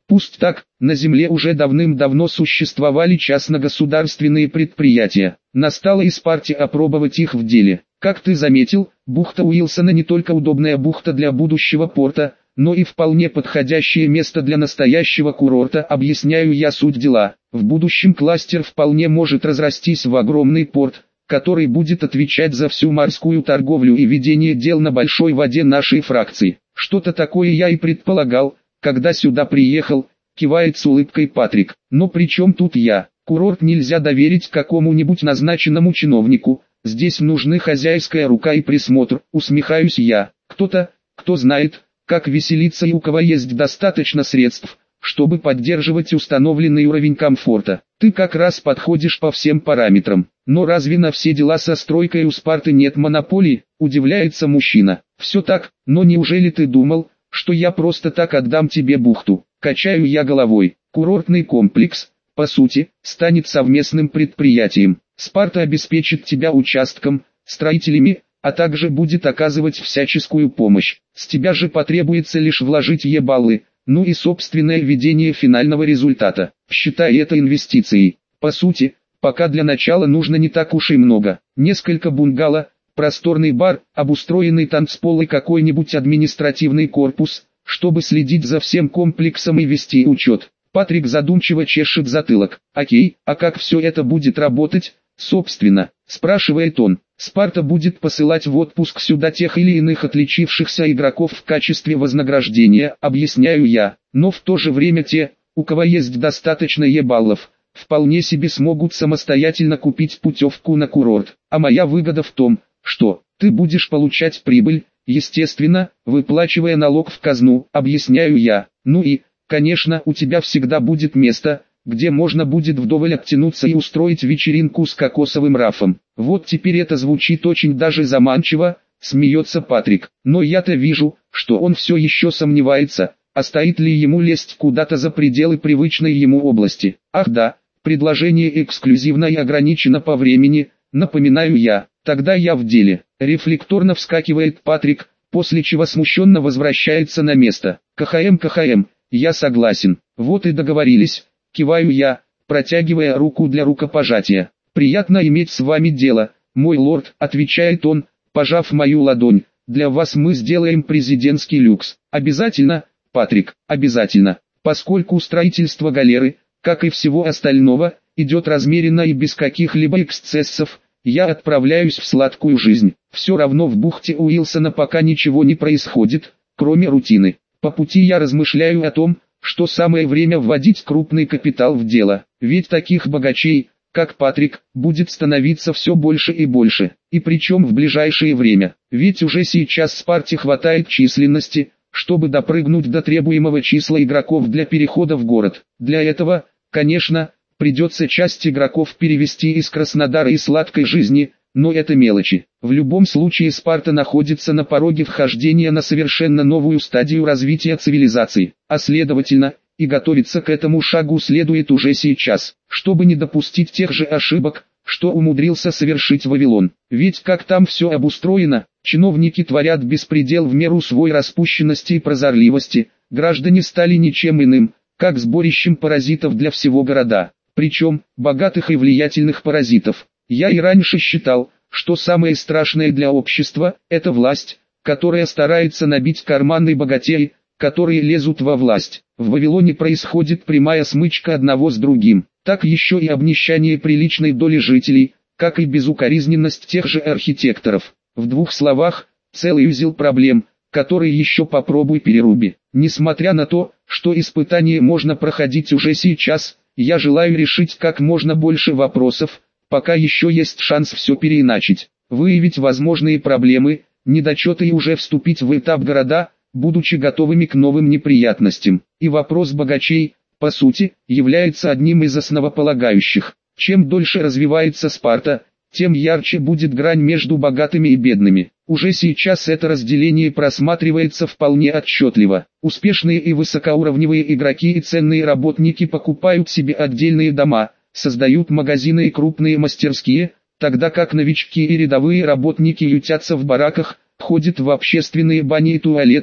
Пусть так, на Земле уже давным-давно существовали частно-государственные предприятия. Настало и Спарте опробовать их в деле. Как ты заметил, бухта Уилсона не только удобная бухта для будущего порта, но и вполне подходящее место для настоящего курорта. Объясняю я суть дела. В будущем кластер вполне может разрастись в огромный порт, который будет отвечать за всю морскую торговлю и ведение дел на большой воде нашей фракции. Что-то такое я и предполагал, когда сюда приехал, кивает с улыбкой Патрик. Но при чем тут я? Курорт нельзя доверить какому-нибудь назначенному чиновнику, здесь нужны хозяйская рука и присмотр, усмехаюсь я. Кто-то, кто знает, как веселиться и у кого есть достаточно средств, чтобы поддерживать установленный уровень комфорта. Ты как раз подходишь по всем параметрам. Но разве на все дела со стройкой у Спарты нет монополии? Удивляется мужчина. Все так, но неужели ты думал, что я просто так отдам тебе бухту? Качаю я головой. Курортный комплекс, по сути, станет совместным предприятием. Спарта обеспечит тебя участком, строителями, а также будет оказывать всяческую помощь. С тебя же потребуется лишь вложить баллы, ну и собственное видение финального результата. Считай это инвестицией. По сути, пока для начала нужно не так уж и много. Несколько бунгало, просторный бар, обустроенный танцпол и какой-нибудь административный корпус, чтобы следить за всем комплексом и вести учет. Патрик задумчиво чешет затылок. Окей, а как все это будет работать, собственно, спрашивает он. Спарта будет посылать в отпуск сюда тех или иных отличившихся игроков в качестве вознаграждения, объясняю я, но в то же время те, у кого есть достаточно баллов, вполне себе смогут самостоятельно купить путевку на курорт. А моя выгода в том, что ты будешь получать прибыль, естественно, выплачивая налог в казну, объясняю я. Ну и, конечно, у тебя всегда будет место, где можно будет вдоволь оттянуться и устроить вечеринку с кокосовым рафом. Вот теперь это звучит очень даже заманчиво, смеется Патрик. Но я-то вижу, что он все еще сомневается, а стоит ли ему лезть куда-то за пределы привычной ему области. Ах да, предложение эксклюзивно и ограничено по времени, напоминаю я. Тогда я в деле. Рефлекторно вскакивает Патрик, после чего смущенно возвращается на место. КХМ, я согласен. Вот и договорились. Киваю я, протягивая руку для рукопожатия. «Приятно иметь с вами дело, мой лорд», отвечает он, пожав мою ладонь. «Для вас мы сделаем президентский люкс». «Обязательно, Патрик, обязательно». Поскольку строительство галеры, как и всего остального, идет размеренно и без каких-либо эксцессов, я отправляюсь в сладкую жизнь. Все равно в бухте Уилсона пока ничего не происходит, кроме рутины. По пути я размышляю о том, что самое время вводить крупный капитал в дело, ведь таких богачей, как Патрик, будет становиться все больше и больше, и причем в ближайшее время, ведь уже сейчас Спарте хватает численности, чтобы допрыгнуть до требуемого числа игроков для перехода в город. Для этого, конечно, придется часть игроков перевести из Краснодара и сладкой жизни, но это мелочи. В любом случае Спарта находится на пороге вхождения на совершенно новую стадию развития цивилизации, а следовательно, и готовиться к этому шагу следует уже сейчас, чтобы не допустить тех же ошибок, что умудрился совершить Вавилон. Ведь как там все обустроено, чиновники творят беспредел в меру своей распущенности и прозорливости, граждане стали ничем иным, как сборищем паразитов для всего города, причем, богатых и влиятельных паразитов. Я и раньше считал, что самое страшное для общества – это власть, которая старается набить карманы богатей, которые лезут во власть. В Вавилоне происходит прямая смычка одного с другим. Так еще и обнищание приличной доли жителей, как и безукоризненность тех же архитекторов. В двух словах, целый узел проблем, который еще попробуй переруби. Несмотря на то, что испытания можно проходить уже сейчас, я желаю решить как можно больше вопросов, пока еще есть шанс все переиначить, выявить возможные проблемы, недочеты и уже вступить в этап города, будучи готовыми к новым неприятностям. И вопрос богачей, по сути, является одним из основополагающих. Чем дольше развивается Спарта, тем ярче будет грань между богатыми и бедными. Уже сейчас это разделение просматривается вполне отчетливо. Успешные и высокоуровневые игроки и ценные работники покупают себе отдельные дома, создают магазины и крупные мастерские, тогда как новички и рядовые работники ютятся в бараках, ходят в общественные бани и туалеты,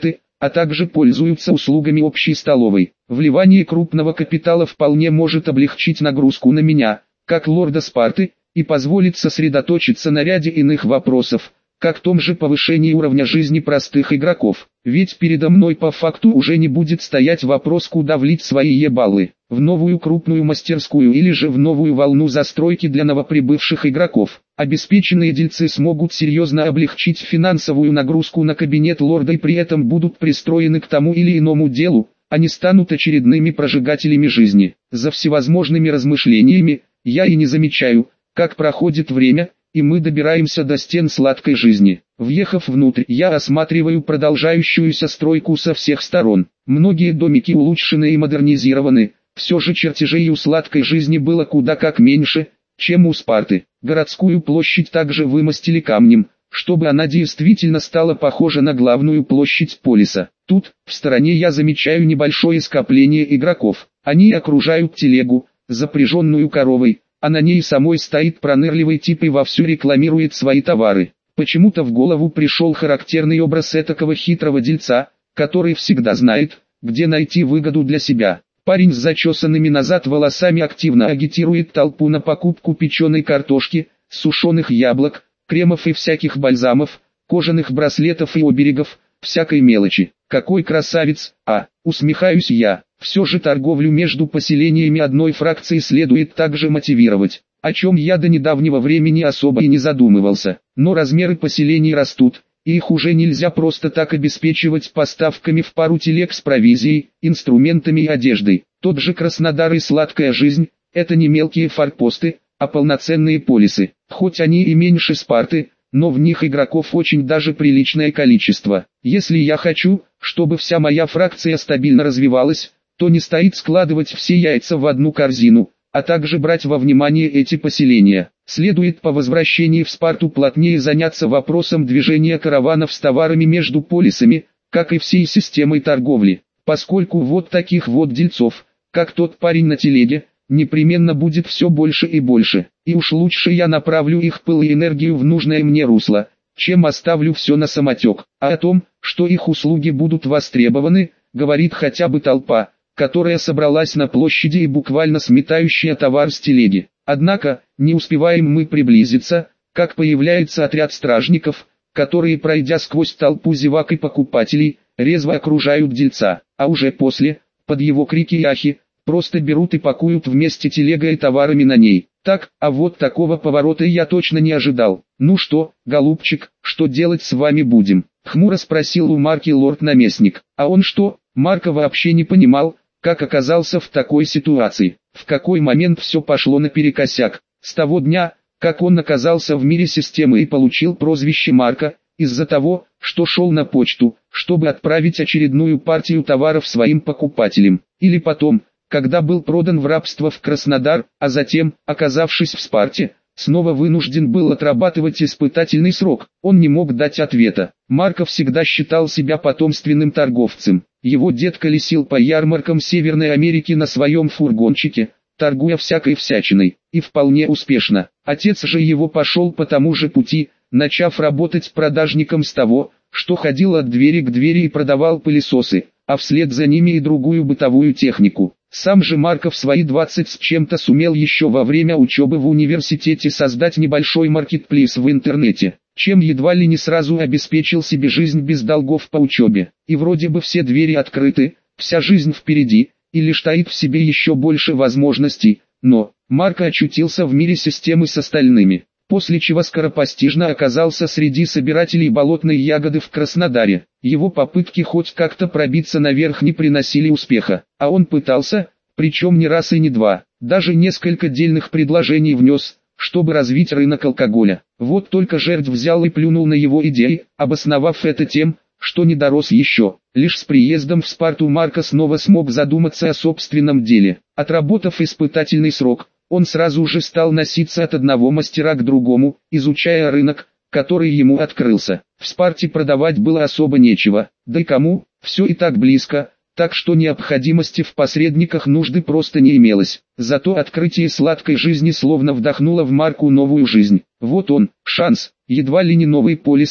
а также пользуются услугами общей столовой. Вливание крупного капитала вполне может облегчить нагрузку на меня, как лорда Спарты, и позволит сосредоточиться на ряде иных вопросов, как в том же повышении уровня жизни простых игроков. Ведь передо мной по факту уже не будет стоять вопрос, куда влить свои ебаллы, в новую крупную мастерскую или же в новую волну застройки для новоприбывших игроков. Обеспеченные дельцы смогут серьезно облегчить финансовую нагрузку на кабинет лорда и при этом будут пристроены к тому или иному делу, а не станут очередными прожигателями жизни. За всевозможными размышлениями, я и не замечаю, как проходит время, и мы добираемся до стен сладкой жизни. Въехав внутрь, я осматриваю продолжающуюся стройку со всех сторон. Многие домики улучшены и модернизированы, все же чертежей у сладкой жизни было куда как меньше, чем у Спарты. Городскую площадь также вымостили камнем, чтобы она действительно стала похожа на главную площадь полиса. Тут, в стороне, я замечаю небольшое скопление игроков. Они окружают телегу, запряженную коровой, а на ней самой стоит пронырливый тип и вовсю рекламирует свои товары. Почему-то в голову пришел характерный образ этакого хитрого дельца, который всегда знает, где найти выгоду для себя. Парень с зачесанными назад волосами активно агитирует толпу на покупку печеной картошки, сушеных яблок, кремов и всяких бальзамов, кожаных браслетов и оберегов, всякой мелочи. Какой красавец, усмехаюсь я. Все же торговлю между поселениями одной фракции следует также мотивировать, о чем я до недавнего времени особо и не задумывался. Но размеры поселений растут, и их уже нельзя просто так обеспечивать поставками в пару телег с провизией, инструментами и одеждой. Тот же Краснодар и сладкая жизнь – это не мелкие форпосты, а полноценные полисы. Хоть они и меньше Спарты, но в них игроков очень даже приличное количество. Если я хочу, чтобы вся моя фракция стабильно развивалась, то не стоит складывать все яйца в одну корзину, а также брать во внимание эти поселения. Следует по возвращении в Спарту плотнее заняться вопросом движения караванов с товарами между полисами, как и всей системой торговли, поскольку вот таких вот дельцов, как тот парень на телеге, непременно будет все больше и больше, и уж лучше я направлю их пыл и энергию в нужное мне русло, чем оставлю все на самотек. А о том, что их услуги будут востребованы, говорит хотя бы толпа, которая собралась на площади и буквально сметающая товар с телеги. Однако, не успеваем мы приблизиться, как появляется отряд стражников, которые, пройдя сквозь толпу зевак и покупателей, резво окружают дельца, а уже после, под его крики и ахи, просто берут и пакуют вместе телега и товарами на ней. Так, а вот такого поворота я точно не ожидал. «Ну что, голубчик, что делать с вами будем?» — хмуро спросил у Марки лорд-наместник. А он что? Марка вообще не понимал, как оказался в такой ситуации, в какой момент все пошло наперекосяк. С того дня, как он оказался в мире системы и получил прозвище Марка, из-за того, что шел на почту, чтобы отправить очередную партию товаров своим покупателям, или потом, когда был продан в рабство в Краснодар, а затем, оказавшись в Спарте, снова вынужден был отрабатывать испытательный срок. Он не мог дать ответа. Марко всегда считал себя потомственным торговцем. Его дед колесил по ярмаркам Северной Америки на своем фургончике, торгуя всякой всячиной, и вполне успешно. Отец же его пошел по тому же пути, начав работать продажником с того, что ходил от двери к двери и продавал пылесосы, а вслед за ними и другую бытовую технику. Сам же Марко в свои 20 с чем-то сумел еще во время учебы в университете создать небольшой маркетплейс в интернете, чем едва ли не сразу обеспечил себе жизнь без долгов по учебе. И вроде бы все двери открыты, вся жизнь впереди, и лишь таит в себе еще больше возможностей, но Марко очутился в мире системы с остальными, после чего скоропостижно оказался среди собирателей болотной ягоды в Краснодаре. Его попытки хоть как-то пробиться наверх не приносили успеха, а он пытался, причем не раз и не два, даже несколько дельных предложений внес, чтобы развить рынок алкоголя. Вот только жертв взял и плюнул на его идеи, обосновав это тем, что не дорос еще. Лишь с приездом в Спарту Марко снова смог задуматься о собственном деле. Отработав испытательный срок, он сразу же стал носиться от одного мастера к другому, изучая рынок, который ему открылся. В Спарте продавать было особо нечего, да и кому, все и так близко, так что необходимости в посредниках нужды просто не имелось. Зато открытие сладкой жизни словно вдохнуло в Марку новую жизнь. Вот он, шанс, едва ли не новый полис,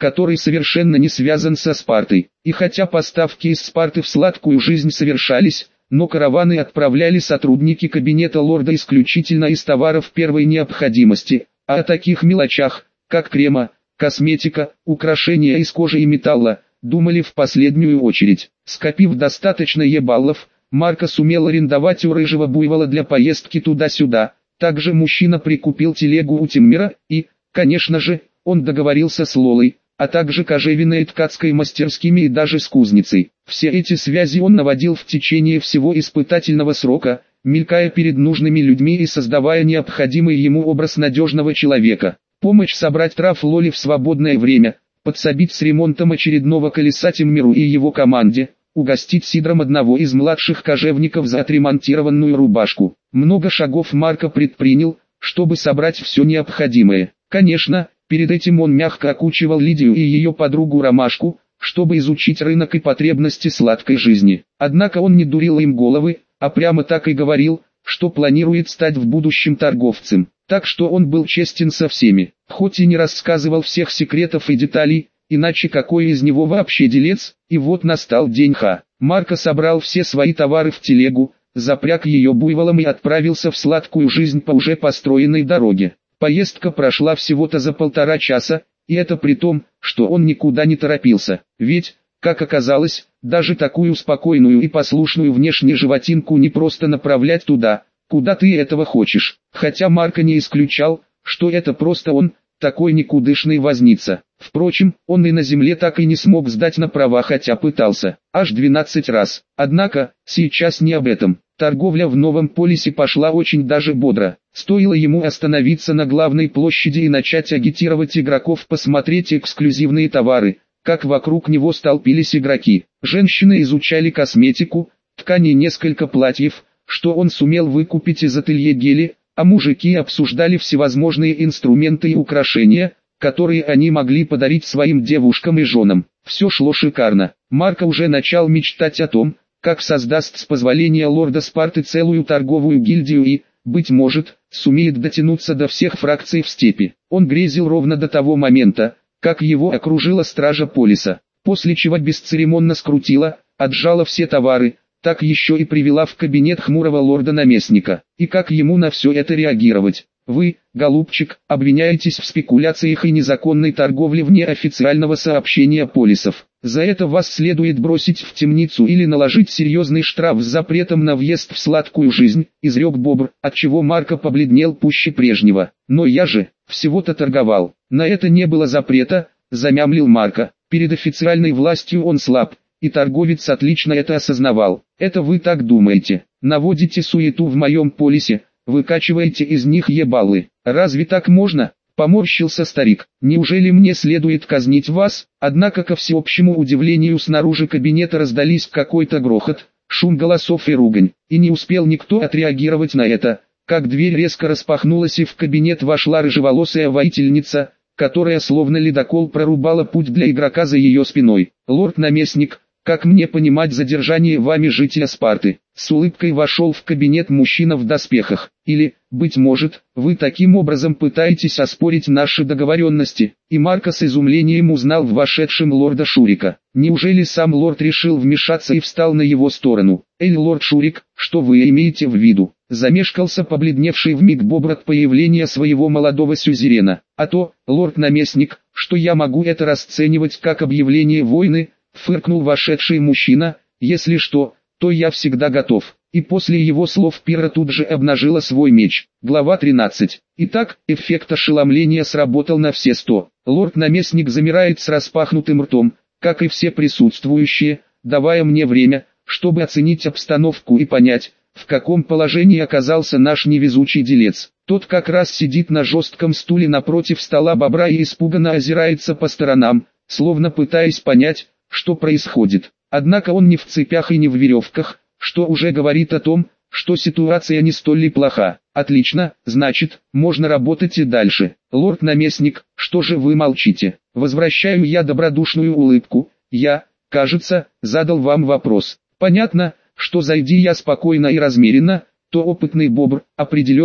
который совершенно не связан со Спартой. И хотя поставки из Спарты в сладкую жизнь совершались, но караваны отправляли сотрудники кабинета лорда исключительно из товаров первой необходимости, а о таких мелочах, как крема, косметика, украшения из кожи и металла, думали в последнюю очередь. Скопив достаточно ебаллов, Марко сумел арендовать у рыжего буйвола для поездки туда-сюда. Также мужчина прикупил телегу у Тиммера и, конечно же, он договорился с Лолой, а также кожевенной и ткацкой мастерскими и даже с кузницей. Все эти связи он наводил в течение всего испытательного срока, мелькая перед нужными людьми и создавая необходимый ему образ надежного человека. Помощь собрать трав Лоле в свободное время, подсобить с ремонтом очередного колеса Тиммеру и его команде, угостить сидром одного из младших кожевников за отремонтированную рубашку. Много шагов Марко предпринял, чтобы собрать все необходимое. Конечно, перед этим он мягко окучивал Лидию и ее подругу Ромашку, чтобы изучить рынок и потребности сладкой жизни. Однако он не дурил им головы, а прямо так и говорил, что планирует стать в будущем торговцем. Так что он был честен со всеми, хоть и не рассказывал всех секретов и деталей, иначе какой из него вообще делец. И вот настал день Х. Марко собрал все свои товары в телегу, запряг ее буйволом и отправился в сладкую жизнь по уже построенной дороге. Поездка прошла всего-то за 1,5 часа, и это при том, что он никуда не торопился. Ведь, как оказалось, даже такую спокойную и послушную внешне животинку не просто направлять туда, куда ты этого хочешь. Хотя Марко не исключал, что это просто он, такой никудышный возница. Впрочем, он и на земле так и не смог сдать на права, хотя пытался, аж 12 раз. Однако, сейчас не об этом. Торговля в Новом Полисе пошла очень даже бодро. Стоило ему остановиться на главной площади и начать агитировать игроков посмотреть эксклюзивные товары, как вокруг него столпились игроки. Женщины изучали косметику, ткани, несколько платьев, что он сумел выкупить из ателье Гели, а мужики обсуждали всевозможные инструменты и украшения, которые они могли подарить своим девушкам и женам. Все шло шикарно. Марко уже начал мечтать о том, как создаст с позволения лорда Спарты целую торговую гильдию и, быть может, сумеет дотянуться до всех фракций в степи. Он грезил ровно до того момента, как его окружила стража Полиса, после чего бесцеремонно скрутила, отжала все товары, так еще и привела в кабинет хмурого лорда-наместника. И как ему на все это реагировать? Вы, голубчик, обвиняетесь в спекуляциях и незаконной торговле вне официального сообщения полисов. За это вас следует бросить в темницу или наложить серьезный штраф с запретом на въезд в сладкую жизнь, изрек Бобр, отчего Марко побледнел пуще прежнего. Но я же, всего-то торговал. На это не было запрета, замямлил Марко. Перед официальной властью он слаб, и торговец отлично это осознавал. Это вы так думаете, наводите суету в моем полисе, выкачиваете из них ебалы. Разве так можно? Поморщился старик. Неужели мне следует казнить вас? Однако ко всеобщему удивлению снаружи кабинета раздались какой-то грохот, шум голосов и ругань. И не успел никто отреагировать на это, как дверь резко распахнулась и в кабинет вошла рыжеволосая воительница, которая словно ледокол прорубала путь для игрока за ее спиной. Лорд-наместник, как мне понимать задержание вами жителя Спарты? С улыбкой вошел в кабинет мужчина в доспехах. Или, быть может, вы таким образом пытаетесь оспорить наши договоренности? И Марко с изумлением узнал в вошедшем лорда Шурика. Неужели сам лорд решил вмешаться и встал на его сторону? Эй, лорд Шурик, что вы имеете в виду? Замешкался побледневший вмиг Бобр от появления своего молодого сюзерена. А то, лорд-наместник, что я могу это расценивать как объявление войны, фыркнул вошедший мужчина, если что, то я всегда готов. И после его слов Пира тут же обнажила свой меч. Глава 13. Итак, эффект ошеломления сработал на все 100. Лорд-наместник замирает с распахнутым ртом, как и все присутствующие, давая мне время, чтобы оценить обстановку и понять, в каком положении оказался наш невезучий делец. Тот как раз сидит на жестком стуле напротив стола Бобра и испуганно озирается по сторонам, словно пытаясь понять, что происходит. Однако он не в цепях и не в веревках, что уже говорит о том, что ситуация не столь и плоха. Отлично, значит, можно работать и дальше. Лорд-наместник, что же вы молчите? Возвращаю я добродушную улыбку. Я, кажется, задал вам вопрос. Понятно, что зайди я спокойно и размеренно, то опытный Бобр, определенно,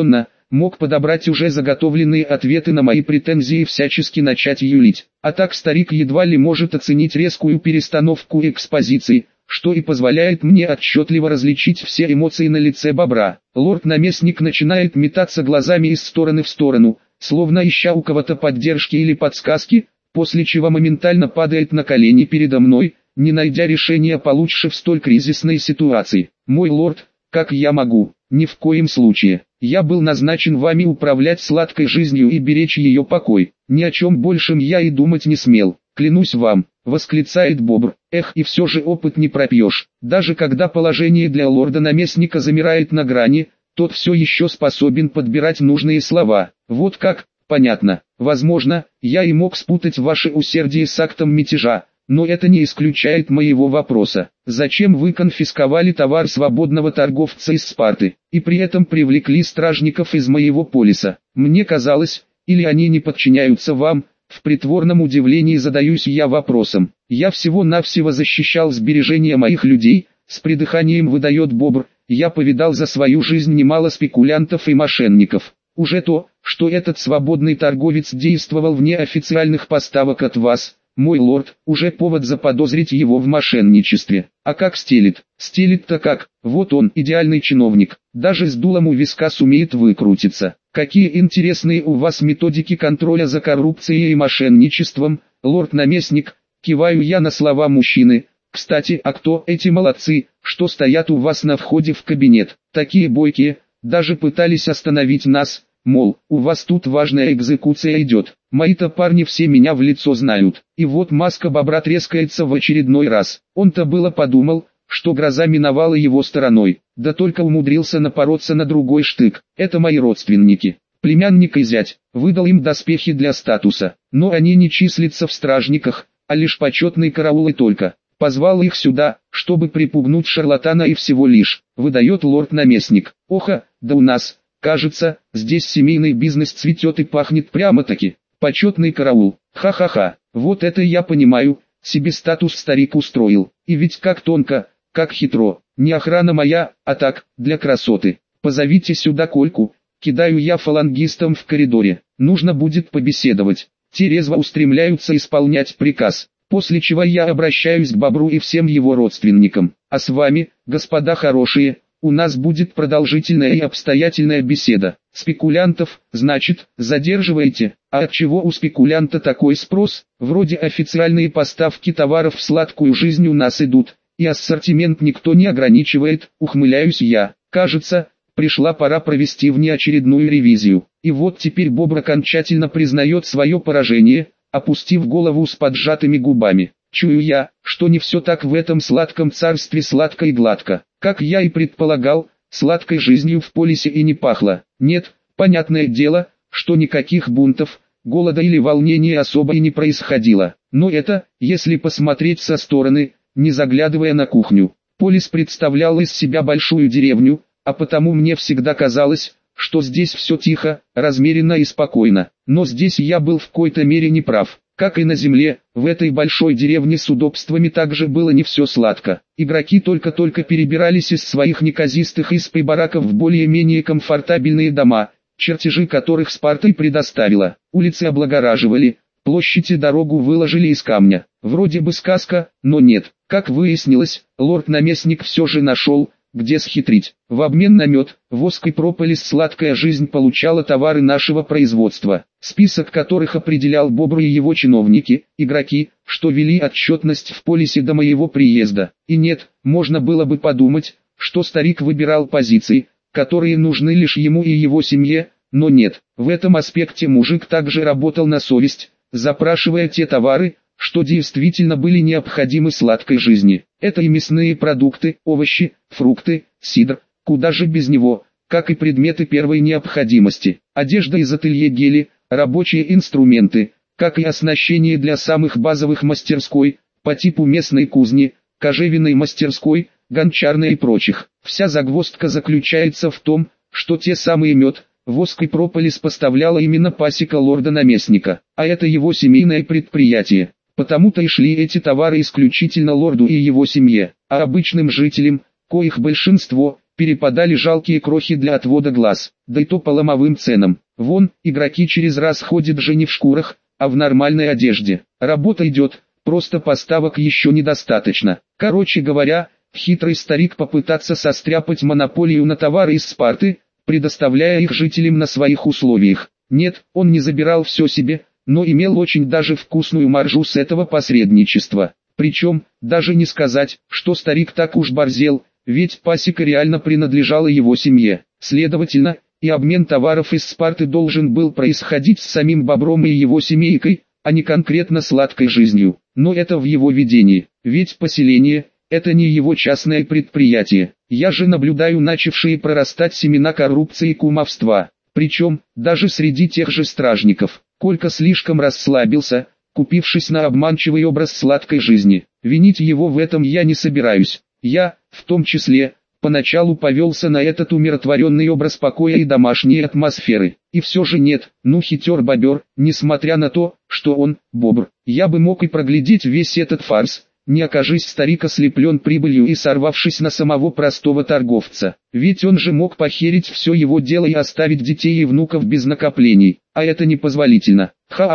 мог подобрать уже заготовленные ответы на мои претензии и всячески начать юлить. А так старик едва ли может оценить резкую перестановку экспозиции, что и позволяет мне отчетливо различить все эмоции на лице бобра. Лорд-наместник начинает метаться глазами из стороны в сторону, словно ища у кого-то поддержки или подсказки, после чего моментально падает на колени передо мной, не найдя решения получше в столь кризисной ситуации. «Мой лорд, как я могу? Ни в коем случае. Я был назначен вами управлять сладкой жизнью и беречь ее покой. Ни о чем большем я и думать не смел. Клянусь вам», — восклицает бобр. «Эх, и все же опыт не пропьешь. Даже когда положение для лорда-наместника замирает на грани, тот все еще способен подбирать нужные слова. Вот как, понятно. Возможно, я и мог спутать ваше усердие с актом мятежа, но это не исключает моего вопроса. Зачем вы конфисковали товар свободного торговца из Спарты, и при этом привлекли стражников из моего полиса? Мне казалось, или они не подчиняются вам?» В притворном удивлении задаюсь я вопросом. «Я всего-навсего защищал сбережения моих людей», с придыханием выдает бобр. «Я повидал за свою жизнь немало спекулянтов и мошенников. Уже то, что этот свободный торговец действовал вне официальных поставок от вас, мой лорд, уже повод заподозрить его в мошенничестве. А как стелит? Стелит-то как? Вот он, идеальный чиновник, даже с дулом у виска сумеет выкрутиться. Какие интересные у вас методики контроля за коррупцией и мошенничеством, лорд-наместник», киваю я на слова мужчины. «Кстати, а кто эти молодцы, что стоят у вас на входе в кабинет? Такие бойкие, даже пытались остановить нас, мол, у вас тут важная экзекуция идет. Мои-то парни все меня в лицо знают». И вот маска бобра трескается в очередной раз. Он-то было подумал, что гроза миновала его стороной, да только умудрился напороться на другой штык. «Это мои родственники, племянник и зять», выдал им доспехи для статуса, но они не числятся в стражниках, а лишь почетные караулы только. Позвал их сюда, чтобы припугнуть шарлатана и всего лишь, выдает лорд-наместник. «Оха, да у нас, кажется, здесь семейный бизнес цветет и пахнет прямо-таки. Почетный караул, ха-ха-ха, вот это я понимаю, себе статус старик устроил, и ведь как тонко, как хитро, не охрана моя, а так, для красоты. Позовите сюда Кольку», кидаю я фалангистам в коридоре, «нужно будет побеседовать». Те резво устремляются исполнять приказ, после чего я обращаюсь к бобру и всем его родственникам. «А с вами, господа хорошие, у нас будет продолжительная и обстоятельная беседа. Спекулянтов, значит, задерживаете? А от чего у спекулянта такой спрос? Вроде официальные поставки товаров в сладкую жизнь у нас идут, и ассортимент никто не ограничивает», ухмыляюсь я. Кажется, пришла пора провести внеочередную ревизию. И вот теперь бобр окончательно признает свое поражение, опустив голову с поджатыми губами. Чую я, что не все так в этом сладком царстве сладко и гладко. Как я и предполагал, сладкой жизнью в полисе и не пахло. Нет, понятное дело, что никаких бунтов, голода или волнения особо и не происходило. Но это, если посмотреть со стороны, не заглядывая на кухню. Полис представлял из себя большую деревню, а потому мне всегда казалось, что здесь все тихо, размеренно и спокойно. Но здесь я был в какой-то мере неправ. Как и на земле, в этой большой деревне с удобствами также было не все сладко. Игроки только-только перебирались из своих неказистых изб и бараков в более-менее комфортабельные дома, чертежи которых Спарта и предоставила. Улицы облагораживали, площади и дорогу выложили из камня. Вроде бы сказка, но нет. Как выяснилось, лорд-наместник все же нашел, где схитрить. В обмен на мед, воск и прополис сладкая жизнь получала товары нашего производства, список которых определял бобр и его чиновники, игроки, что вели отчетность в полисе до моего приезда. И нет, можно было бы подумать, что старик выбирал позиции, которые нужны лишь ему и его семье, но нет. В этом аспекте мужик также работал на совесть, запрашивая те товары, что действительно были необходимы сладкой жизни. Это и мясные продукты, овощи, фрукты, сидр, куда же без него, как и предметы первой необходимости, одежда из ателье гели, рабочие инструменты, как и оснащение для самых базовых мастерской, по типу местной кузни, кожевенной мастерской, гончарной и прочих. Вся загвоздка заключается в том, что те самые мед, воск и прополис поставляла именно пасека лорда-наместника, а это его семейное предприятие. Потому-то и шли эти товары исключительно лорду и его семье, а обычным жителям, коих большинство, перепадали жалкие крохи для отвода глаз, да и то по ломовым ценам. Вон, игроки через раз ходят же не в шкурах, а в нормальной одежде. Работа идет, просто поставок еще недостаточно. Короче говоря, хитрый старик попытаться состряпать монополию на товары из Спарты, предоставляя их жителям на своих условиях. Нет, он не забирал все себе, но имел очень даже вкусную маржу с этого посредничества. Причем, даже не сказать, что старик так уж борзел, ведь пасека реально принадлежала его семье. Следовательно, и обмен товаров из Спарты должен был происходить с самим Бобром и его семейкой, а не конкретно сладкой жизнью. Но это в его видении, ведь поселение – это не его частное предприятие. Я же наблюдаю начавшие прорастать семена коррупции и кумовства. Причем, даже среди тех же стражников. Колька слишком расслабился, купившись на обманчивый образ сладкой жизни. Винить его в этом я не собираюсь. Я, в том числе, поначалу повелся на этот умиротворенный образ покоя и домашней атмосферы. И все же нет, ну хитер бобер, несмотря на то, что он, бобр. Я бы мог и проглядеть весь этот фарс, не окажись старик ослеплен прибылью и сорвавшись на самого простого торговца. Ведь он же мог похерить все его дело и оставить детей и внуков без накоплений, а это непозволительно.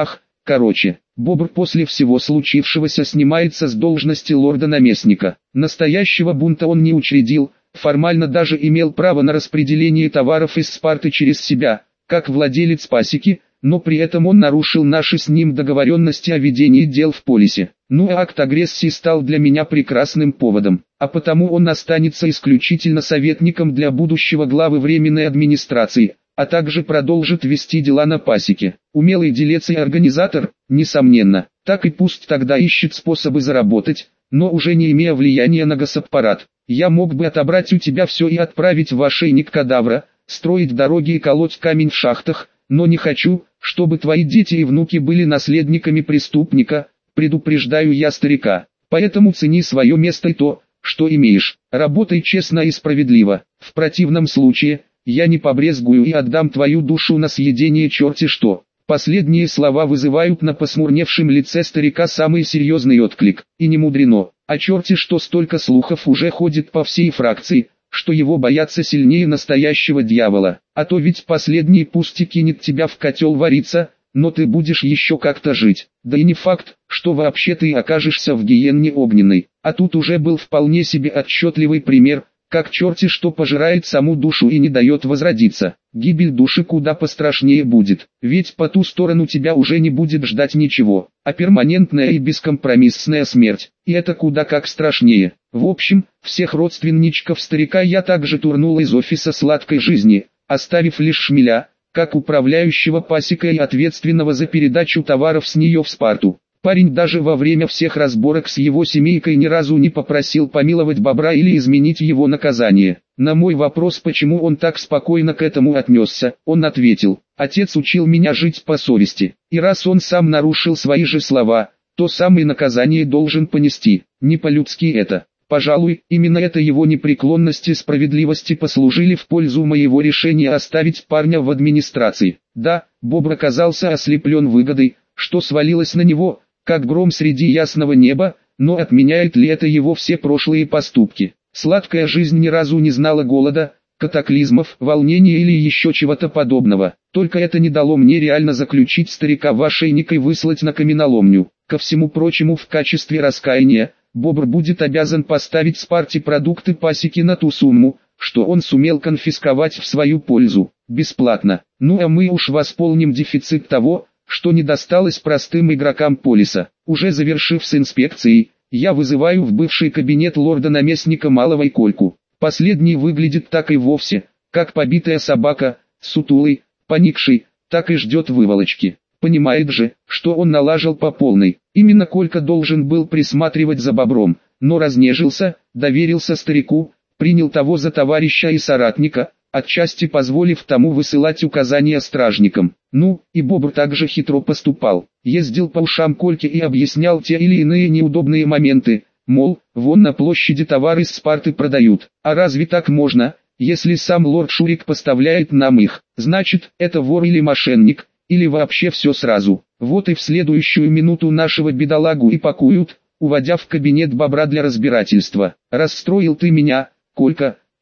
Короче, бобр после всего случившегося снимается с должности лорда-наместника. Настоящего бунта он не учредил, формально даже имел право на распределение товаров из Спарты через себя, как владелец пасеки, но при этом он нарушил наши с ним договоренности о ведении дел в полисе. Ну а акт агрессии стал для меня прекрасным поводом, а потому он останется исключительно советником для будущего главы временной администрации, а также продолжит вести дела на пасеке. Умелый делец и организатор, несомненно, так и пусть тогда ищет способы заработать, но уже не имея влияния на госаппарат. Я мог бы отобрать у тебя все и отправить в ошейник кадавра, строить дороги и колоть камень в шахтах, но не хочу, чтобы твои дети и внуки были наследниками преступника, предупреждаю я старика. Поэтому цени свое место и то, что имеешь. Работай честно и справедливо. В противном случае, я не побрезгую и отдам твою душу на съедение черти что. Последние слова вызывают на посмурневшем лице старика самый серьезный отклик. И не мудрено. А черти что столько слухов уже ходит по всей фракции, что его боятся сильнее настоящего дьявола. А то ведь последний пусть и кинет тебя в котел вариться, но ты будешь еще как-то жить. Да и не факт, что вообще ты окажешься в гиенне огненной. А тут уже был вполне себе отчетливый пример, как черти что пожирает саму душу и не дает возродиться. Гибель души куда пострашнее будет, ведь по ту сторону тебя уже не будет ждать ничего, а перманентная и бескомпромиссная смерть, и это куда как страшнее. В общем, всех родственничков старика я также турнул из офиса сладкой жизни, оставив лишь Шмеля, как управляющего пасекой и ответственного за передачу товаров с нее в Спарту. Парень даже во время всех разборок с его семейкой ни разу не попросил помиловать бобра или изменить его наказание. На мой вопрос, почему он так спокойно к этому отнесся, он ответил: «Отец учил меня жить по совести, и раз он сам нарушил свои же слова, то сам и наказание должен понести, не по-людски это». Пожалуй, именно это его непреклонность и справедливости послужили в пользу моего решения оставить парня в администрации. Да, бобр оказался ослеплен выгодой, что свалилось на него, как гром среди ясного неба, но отменяет ли это его все прошлые поступки? Сладкая жизнь ни разу не знала голода, катаклизмов, волнений или еще чего-то подобного. Только это не дало мне реально заключить старика в ошейник и выслать на каменоломню. Ко всему прочему, в качестве раскаяния, бобр будет обязан поставить Спарте продукты пасеки на ту сумму, что он сумел конфисковать в свою пользу, бесплатно. Ну а мы уж восполним дефицит того, что не досталось простым игрокам полиса. Уже завершив с инспекцией, я вызываю в бывший кабинет лорда-наместника Малого и Кольку. Последний выглядит так и вовсе, как побитая собака, сутулый, поникший, так и ждет выволочки. Понимает же, что он налажал по полной. Именно Колька должен был присматривать за бобром, но разнежился, доверился старику, принял того за товарища и соратника, отчасти позволив тому высылать указания стражникам. Ну, и бобр также хитро поступал. Ездил по ушам Кольки и объяснял те или иные неудобные моменты, мол, вон на площади товары из Спарты продают. А разве так можно, если сам лорд Шурик поставляет нам их? Значит, это вор или мошенник, или вообще все сразу. Вот и в следующую минуту нашего бедолагу и пакуют, уводя в кабинет бобра для разбирательства. «Расстроил ты меня, Колька»,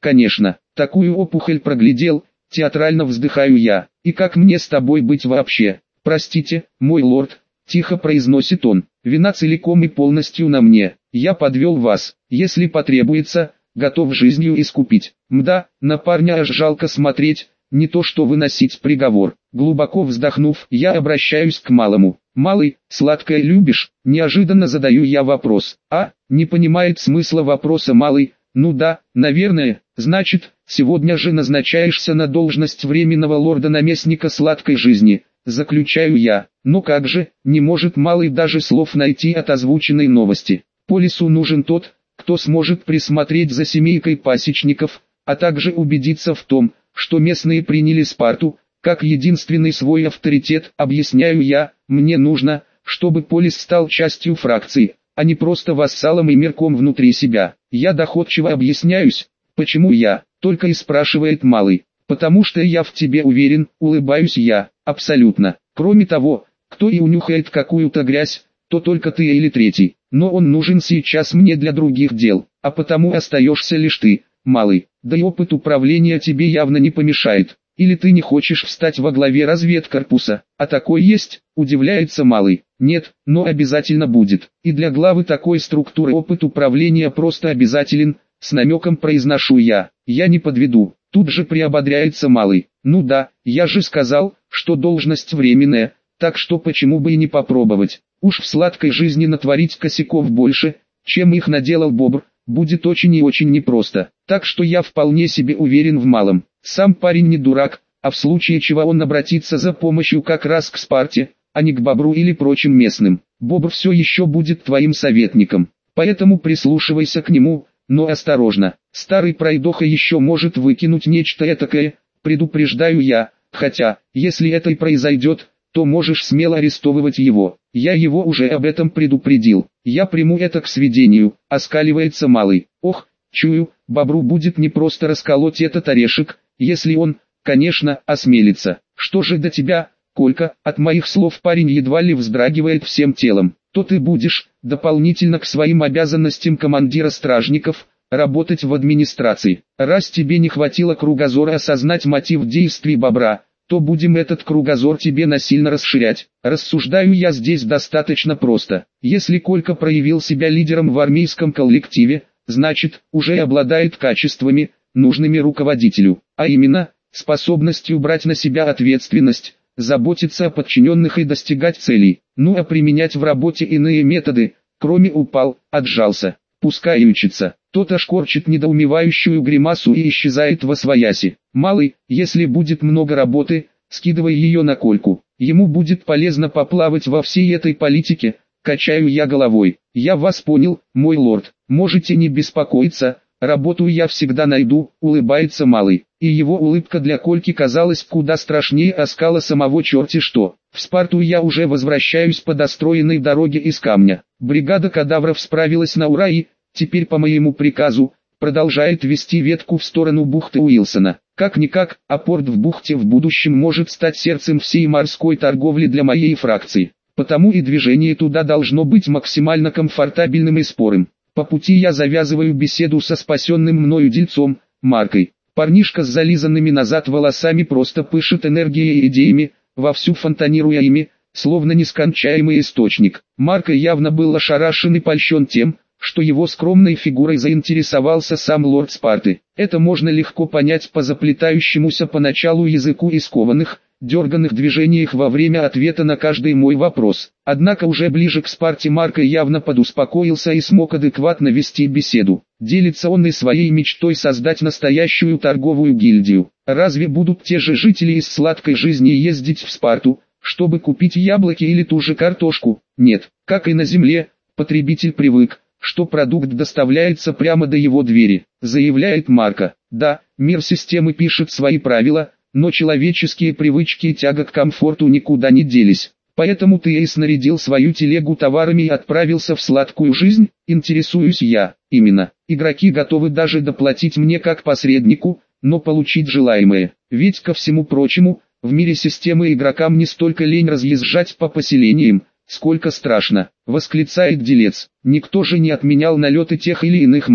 конечно, такую опухоль проглядел, театрально вздыхаю я. И как мне с тобой быть вообще? Простите, мой лорд, тихо произносит он, вина целиком и полностью на мне. Я подвел вас, если потребуется, готов жизнью искупить. Мда, на парня аж жалко смотреть, не то что выносить приговор. Глубоко вздохнув, я обращаюсь к малому. «Малый, сладкое любишь?» Неожиданно задаю я вопрос. Не понимает смысла вопроса малый. Ну да, наверное, значит, сегодня же назначаешься на должность временного лорда-наместника сладкой жизни. Заключаю я. Но как же, не может малый даже слов найти от озвученной новости. Полису нужен тот, кто сможет присмотреть за семейкой пасечников, а также убедиться в том, что местные приняли Спарту, как единственный свой авторитет. Объясняю я, мне нужно, чтобы Полис стал частью фракции, а не просто вассалом и мерком внутри себя. Я доходчиво объясняюсь, почему я, только и спрашивает малый. Потому что я в тебе уверен, улыбаюсь я, абсолютно. Кроме того, кто и унюхает какую-то грязь, то только ты или третий. Но он нужен сейчас мне для других дел, а потому остаешься лишь ты, малый. Да и опыт управления тебе явно не помешает. Или ты не хочешь встать во главе разведкорпуса, а такой есть, удивляется малый. Нет, но обязательно будет. И для главы такой структуры опыт управления просто обязателен, с намеком произношу я. Я не подведу. Тут же приободряется малый. Ну да, я же сказал, что должность временная, так что почему бы и не попробовать. Уж в сладкой жизни натворить косяков больше, чем их наделал бобр, будет очень и очень непросто. Так что я вполне себе уверен в малом. Сам парень не дурак, а в случае чего он обратится за помощью как раз к Спарте, а не к бобру или прочим местным. Бобр все еще будет твоим советником, поэтому прислушивайся к нему, но осторожно. Старый пройдоха еще может выкинуть нечто этакое, предупреждаю я, хотя, если это и произойдет, то можешь смело арестовывать его. Я его уже об этом предупредил. Я приму это к сведению, оскаливается малый. Ох, чую, бобру будет не просто расколоть этот орешек, если он, конечно, осмелится. Что же до тебя, Колька? От моих слов парень едва ли вздрагивает всем телом. То ты будешь, дополнительно к своим обязанностям командира стражников, работать в администрации. Раз тебе не хватило кругозора осознать мотив действий бобра, то будем этот кругозор тебе насильно расширять. Рассуждаю я здесь достаточно просто. Если Колька проявил себя лидером в армейском коллективе, значит, уже обладает качествами, нужными руководителю, а именно, способностью брать на себя ответственность, заботиться о подчиненных и достигать целей. Ну а применять в работе иные методы, кроме упал, отжался, пускай учится. Тот аж корчит недоумевающую гримасу и исчезает восвояси. Малый, если будет много работы, скидывай ее на Кольку. Ему будет полезно поплавать во всей этой политике. Качаю я головой. Я вас понял, мой лорд. Можете не беспокоиться, работу я всегда найду, улыбается малый. И его улыбка для Кольки казалась куда страшнее оскала самого черти что. В Спарту я уже возвращаюсь по достроенной дороге из камня. Бригада кадавров справилась на ура и, теперь по моему приказу, продолжает вести ветку в сторону бухты Уилсона. Как-никак, а порт в бухте в будущем может стать сердцем всей морской торговли для моей фракции. Потому и движение туда должно быть максимально комфортабельным и спорым. По пути я завязываю беседу со спасенным мною дельцом, Маркой. Парнишка с зализанными назад волосами просто пышет энергией и идеями, вовсю фонтанируя ими, словно нескончаемый источник. Марка явно был ошарашен и польщен тем, что его скромной фигурой заинтересовался сам лорд Спарты. Это можно легко понять по заплетающемуся поначалу языку и скованных, дерганных движениях во время ответа на каждый мой вопрос. Однако уже ближе к Спарте Марко явно подуспокоился и смог адекватно вести беседу. Делится он и своей мечтой создать настоящую торговую гильдию. Разве будут те же жители из сладкой жизни ездить в Спарту, чтобы купить яблоки или ту же картошку? Нет, как и на земле, потребитель привык, что продукт доставляется прямо до его двери, заявляет Марко. Да, мир системы пишет свои правила, но человеческие привычки и тяга к комфорту никуда не делись. Поэтому ты и снарядил свою телегу товарами и отправился в сладкую жизнь, интересуюсь я. Именно, игроки готовы даже доплатить мне как посреднику, но получить желаемое. Ведь ко всему прочему, в мире системы игрокам не столько лень разъезжать по поселениям, сколько страшно, восклицает делец. Никто же не отменял налеты тех или иных мобов.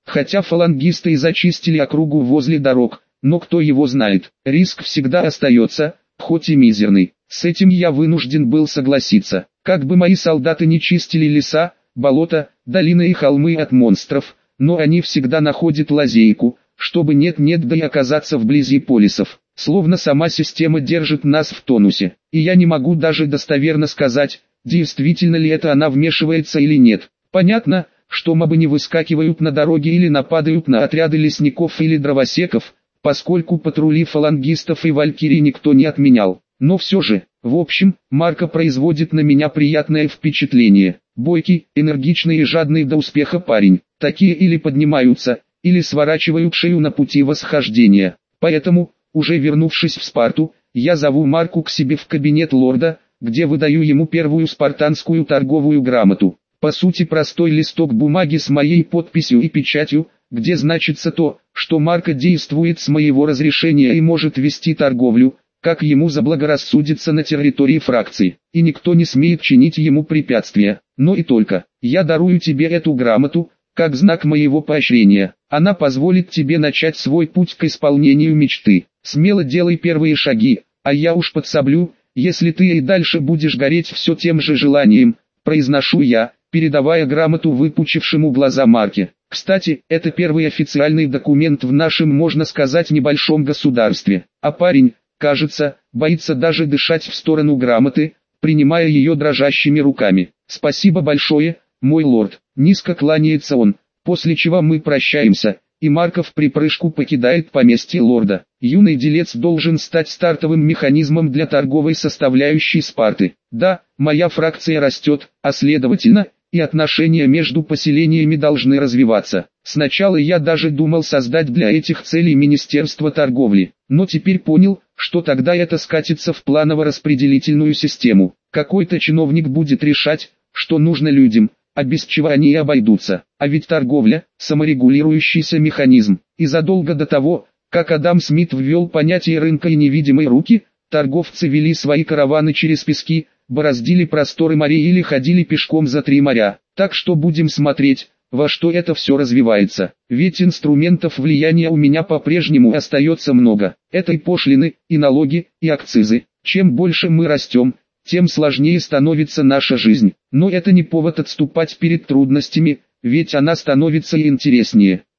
Хотя фалангисты и зачистили округу возле дорог, но кто его знает, риск всегда остается, хоть и мизерный. С этим я вынужден был согласиться. Как бы мои солдаты не чистили леса, болота, долины и холмы от монстров, но они всегда находят лазейку, чтобы нет-нет да и оказаться вблизи полисов. Словно сама система держит нас в тонусе. И я не могу даже достоверно сказать, действительно ли это она вмешивается или нет. Понятно, что мобы не выскакивают на дороге или нападают на отряды лесников или дровосеков, поскольку патрули фалангистов и валькирий никто не отменял. Но все же, в общем, Марко производит на меня приятное впечатление. Бойкий, энергичный и жадный до успеха парень. Такие или поднимаются, или сворачивают шею на пути восхождения. Поэтому, уже вернувшись в Спарту, я зову Марку к себе в кабинет лорда, где выдаю ему первую спартанскую торговую грамоту. По сути простой листок бумаги с моей подписью и печатью, где значится то, что Марко действует с моего разрешения и может вести торговлю, как ему заблагорассудится на территории фракции, и никто не смеет чинить ему препятствия. Но и только, я дарую тебе эту грамоту, как знак моего поощрения. Она позволит тебе начать свой путь к исполнению мечты. Смело делай первые шаги, а я уж подсоблю, если ты и дальше будешь гореть все тем же желанием, произношу я, передавая грамоту выпучившему глаза Марке. Кстати, это первый официальный документ в нашем, можно сказать, небольшом государстве. А парень, кажется, боится даже дышать в сторону грамоты, принимая ее дрожащими руками. Спасибо большое, мой лорд. Низко кланяется он, после чего мы прощаемся, и Марко в припрыжку покидает поместье лорда. Юный делец должен стать стартовым механизмом для торговой составляющей Спарты. Да, моя фракция растет, а следовательно, и отношения между поселениями должны развиваться. Сначала я даже думал создать для этих целей Министерство торговли, но теперь понял, что тогда это скатится в планово-распределительную систему. Какой-то чиновник будет решать, что нужно людям, а без чего они и обойдутся. А ведь торговля – саморегулирующийся механизм. И задолго до того, как Адам Смит ввел понятие рынка и невидимой руки, торговцы вели свои караваны через пески, бороздили просторы морей или ходили пешком за 3 моря. Так что будем смотреть, во что это все развивается. Ведь инструментов влияния у меня по-прежнему остается много. Это и пошлины, и налоги, и акцизы. Чем больше мы растем, тем сложнее становится наша жизнь. Но это не повод отступать перед трудностями, ведь она становится и интереснее.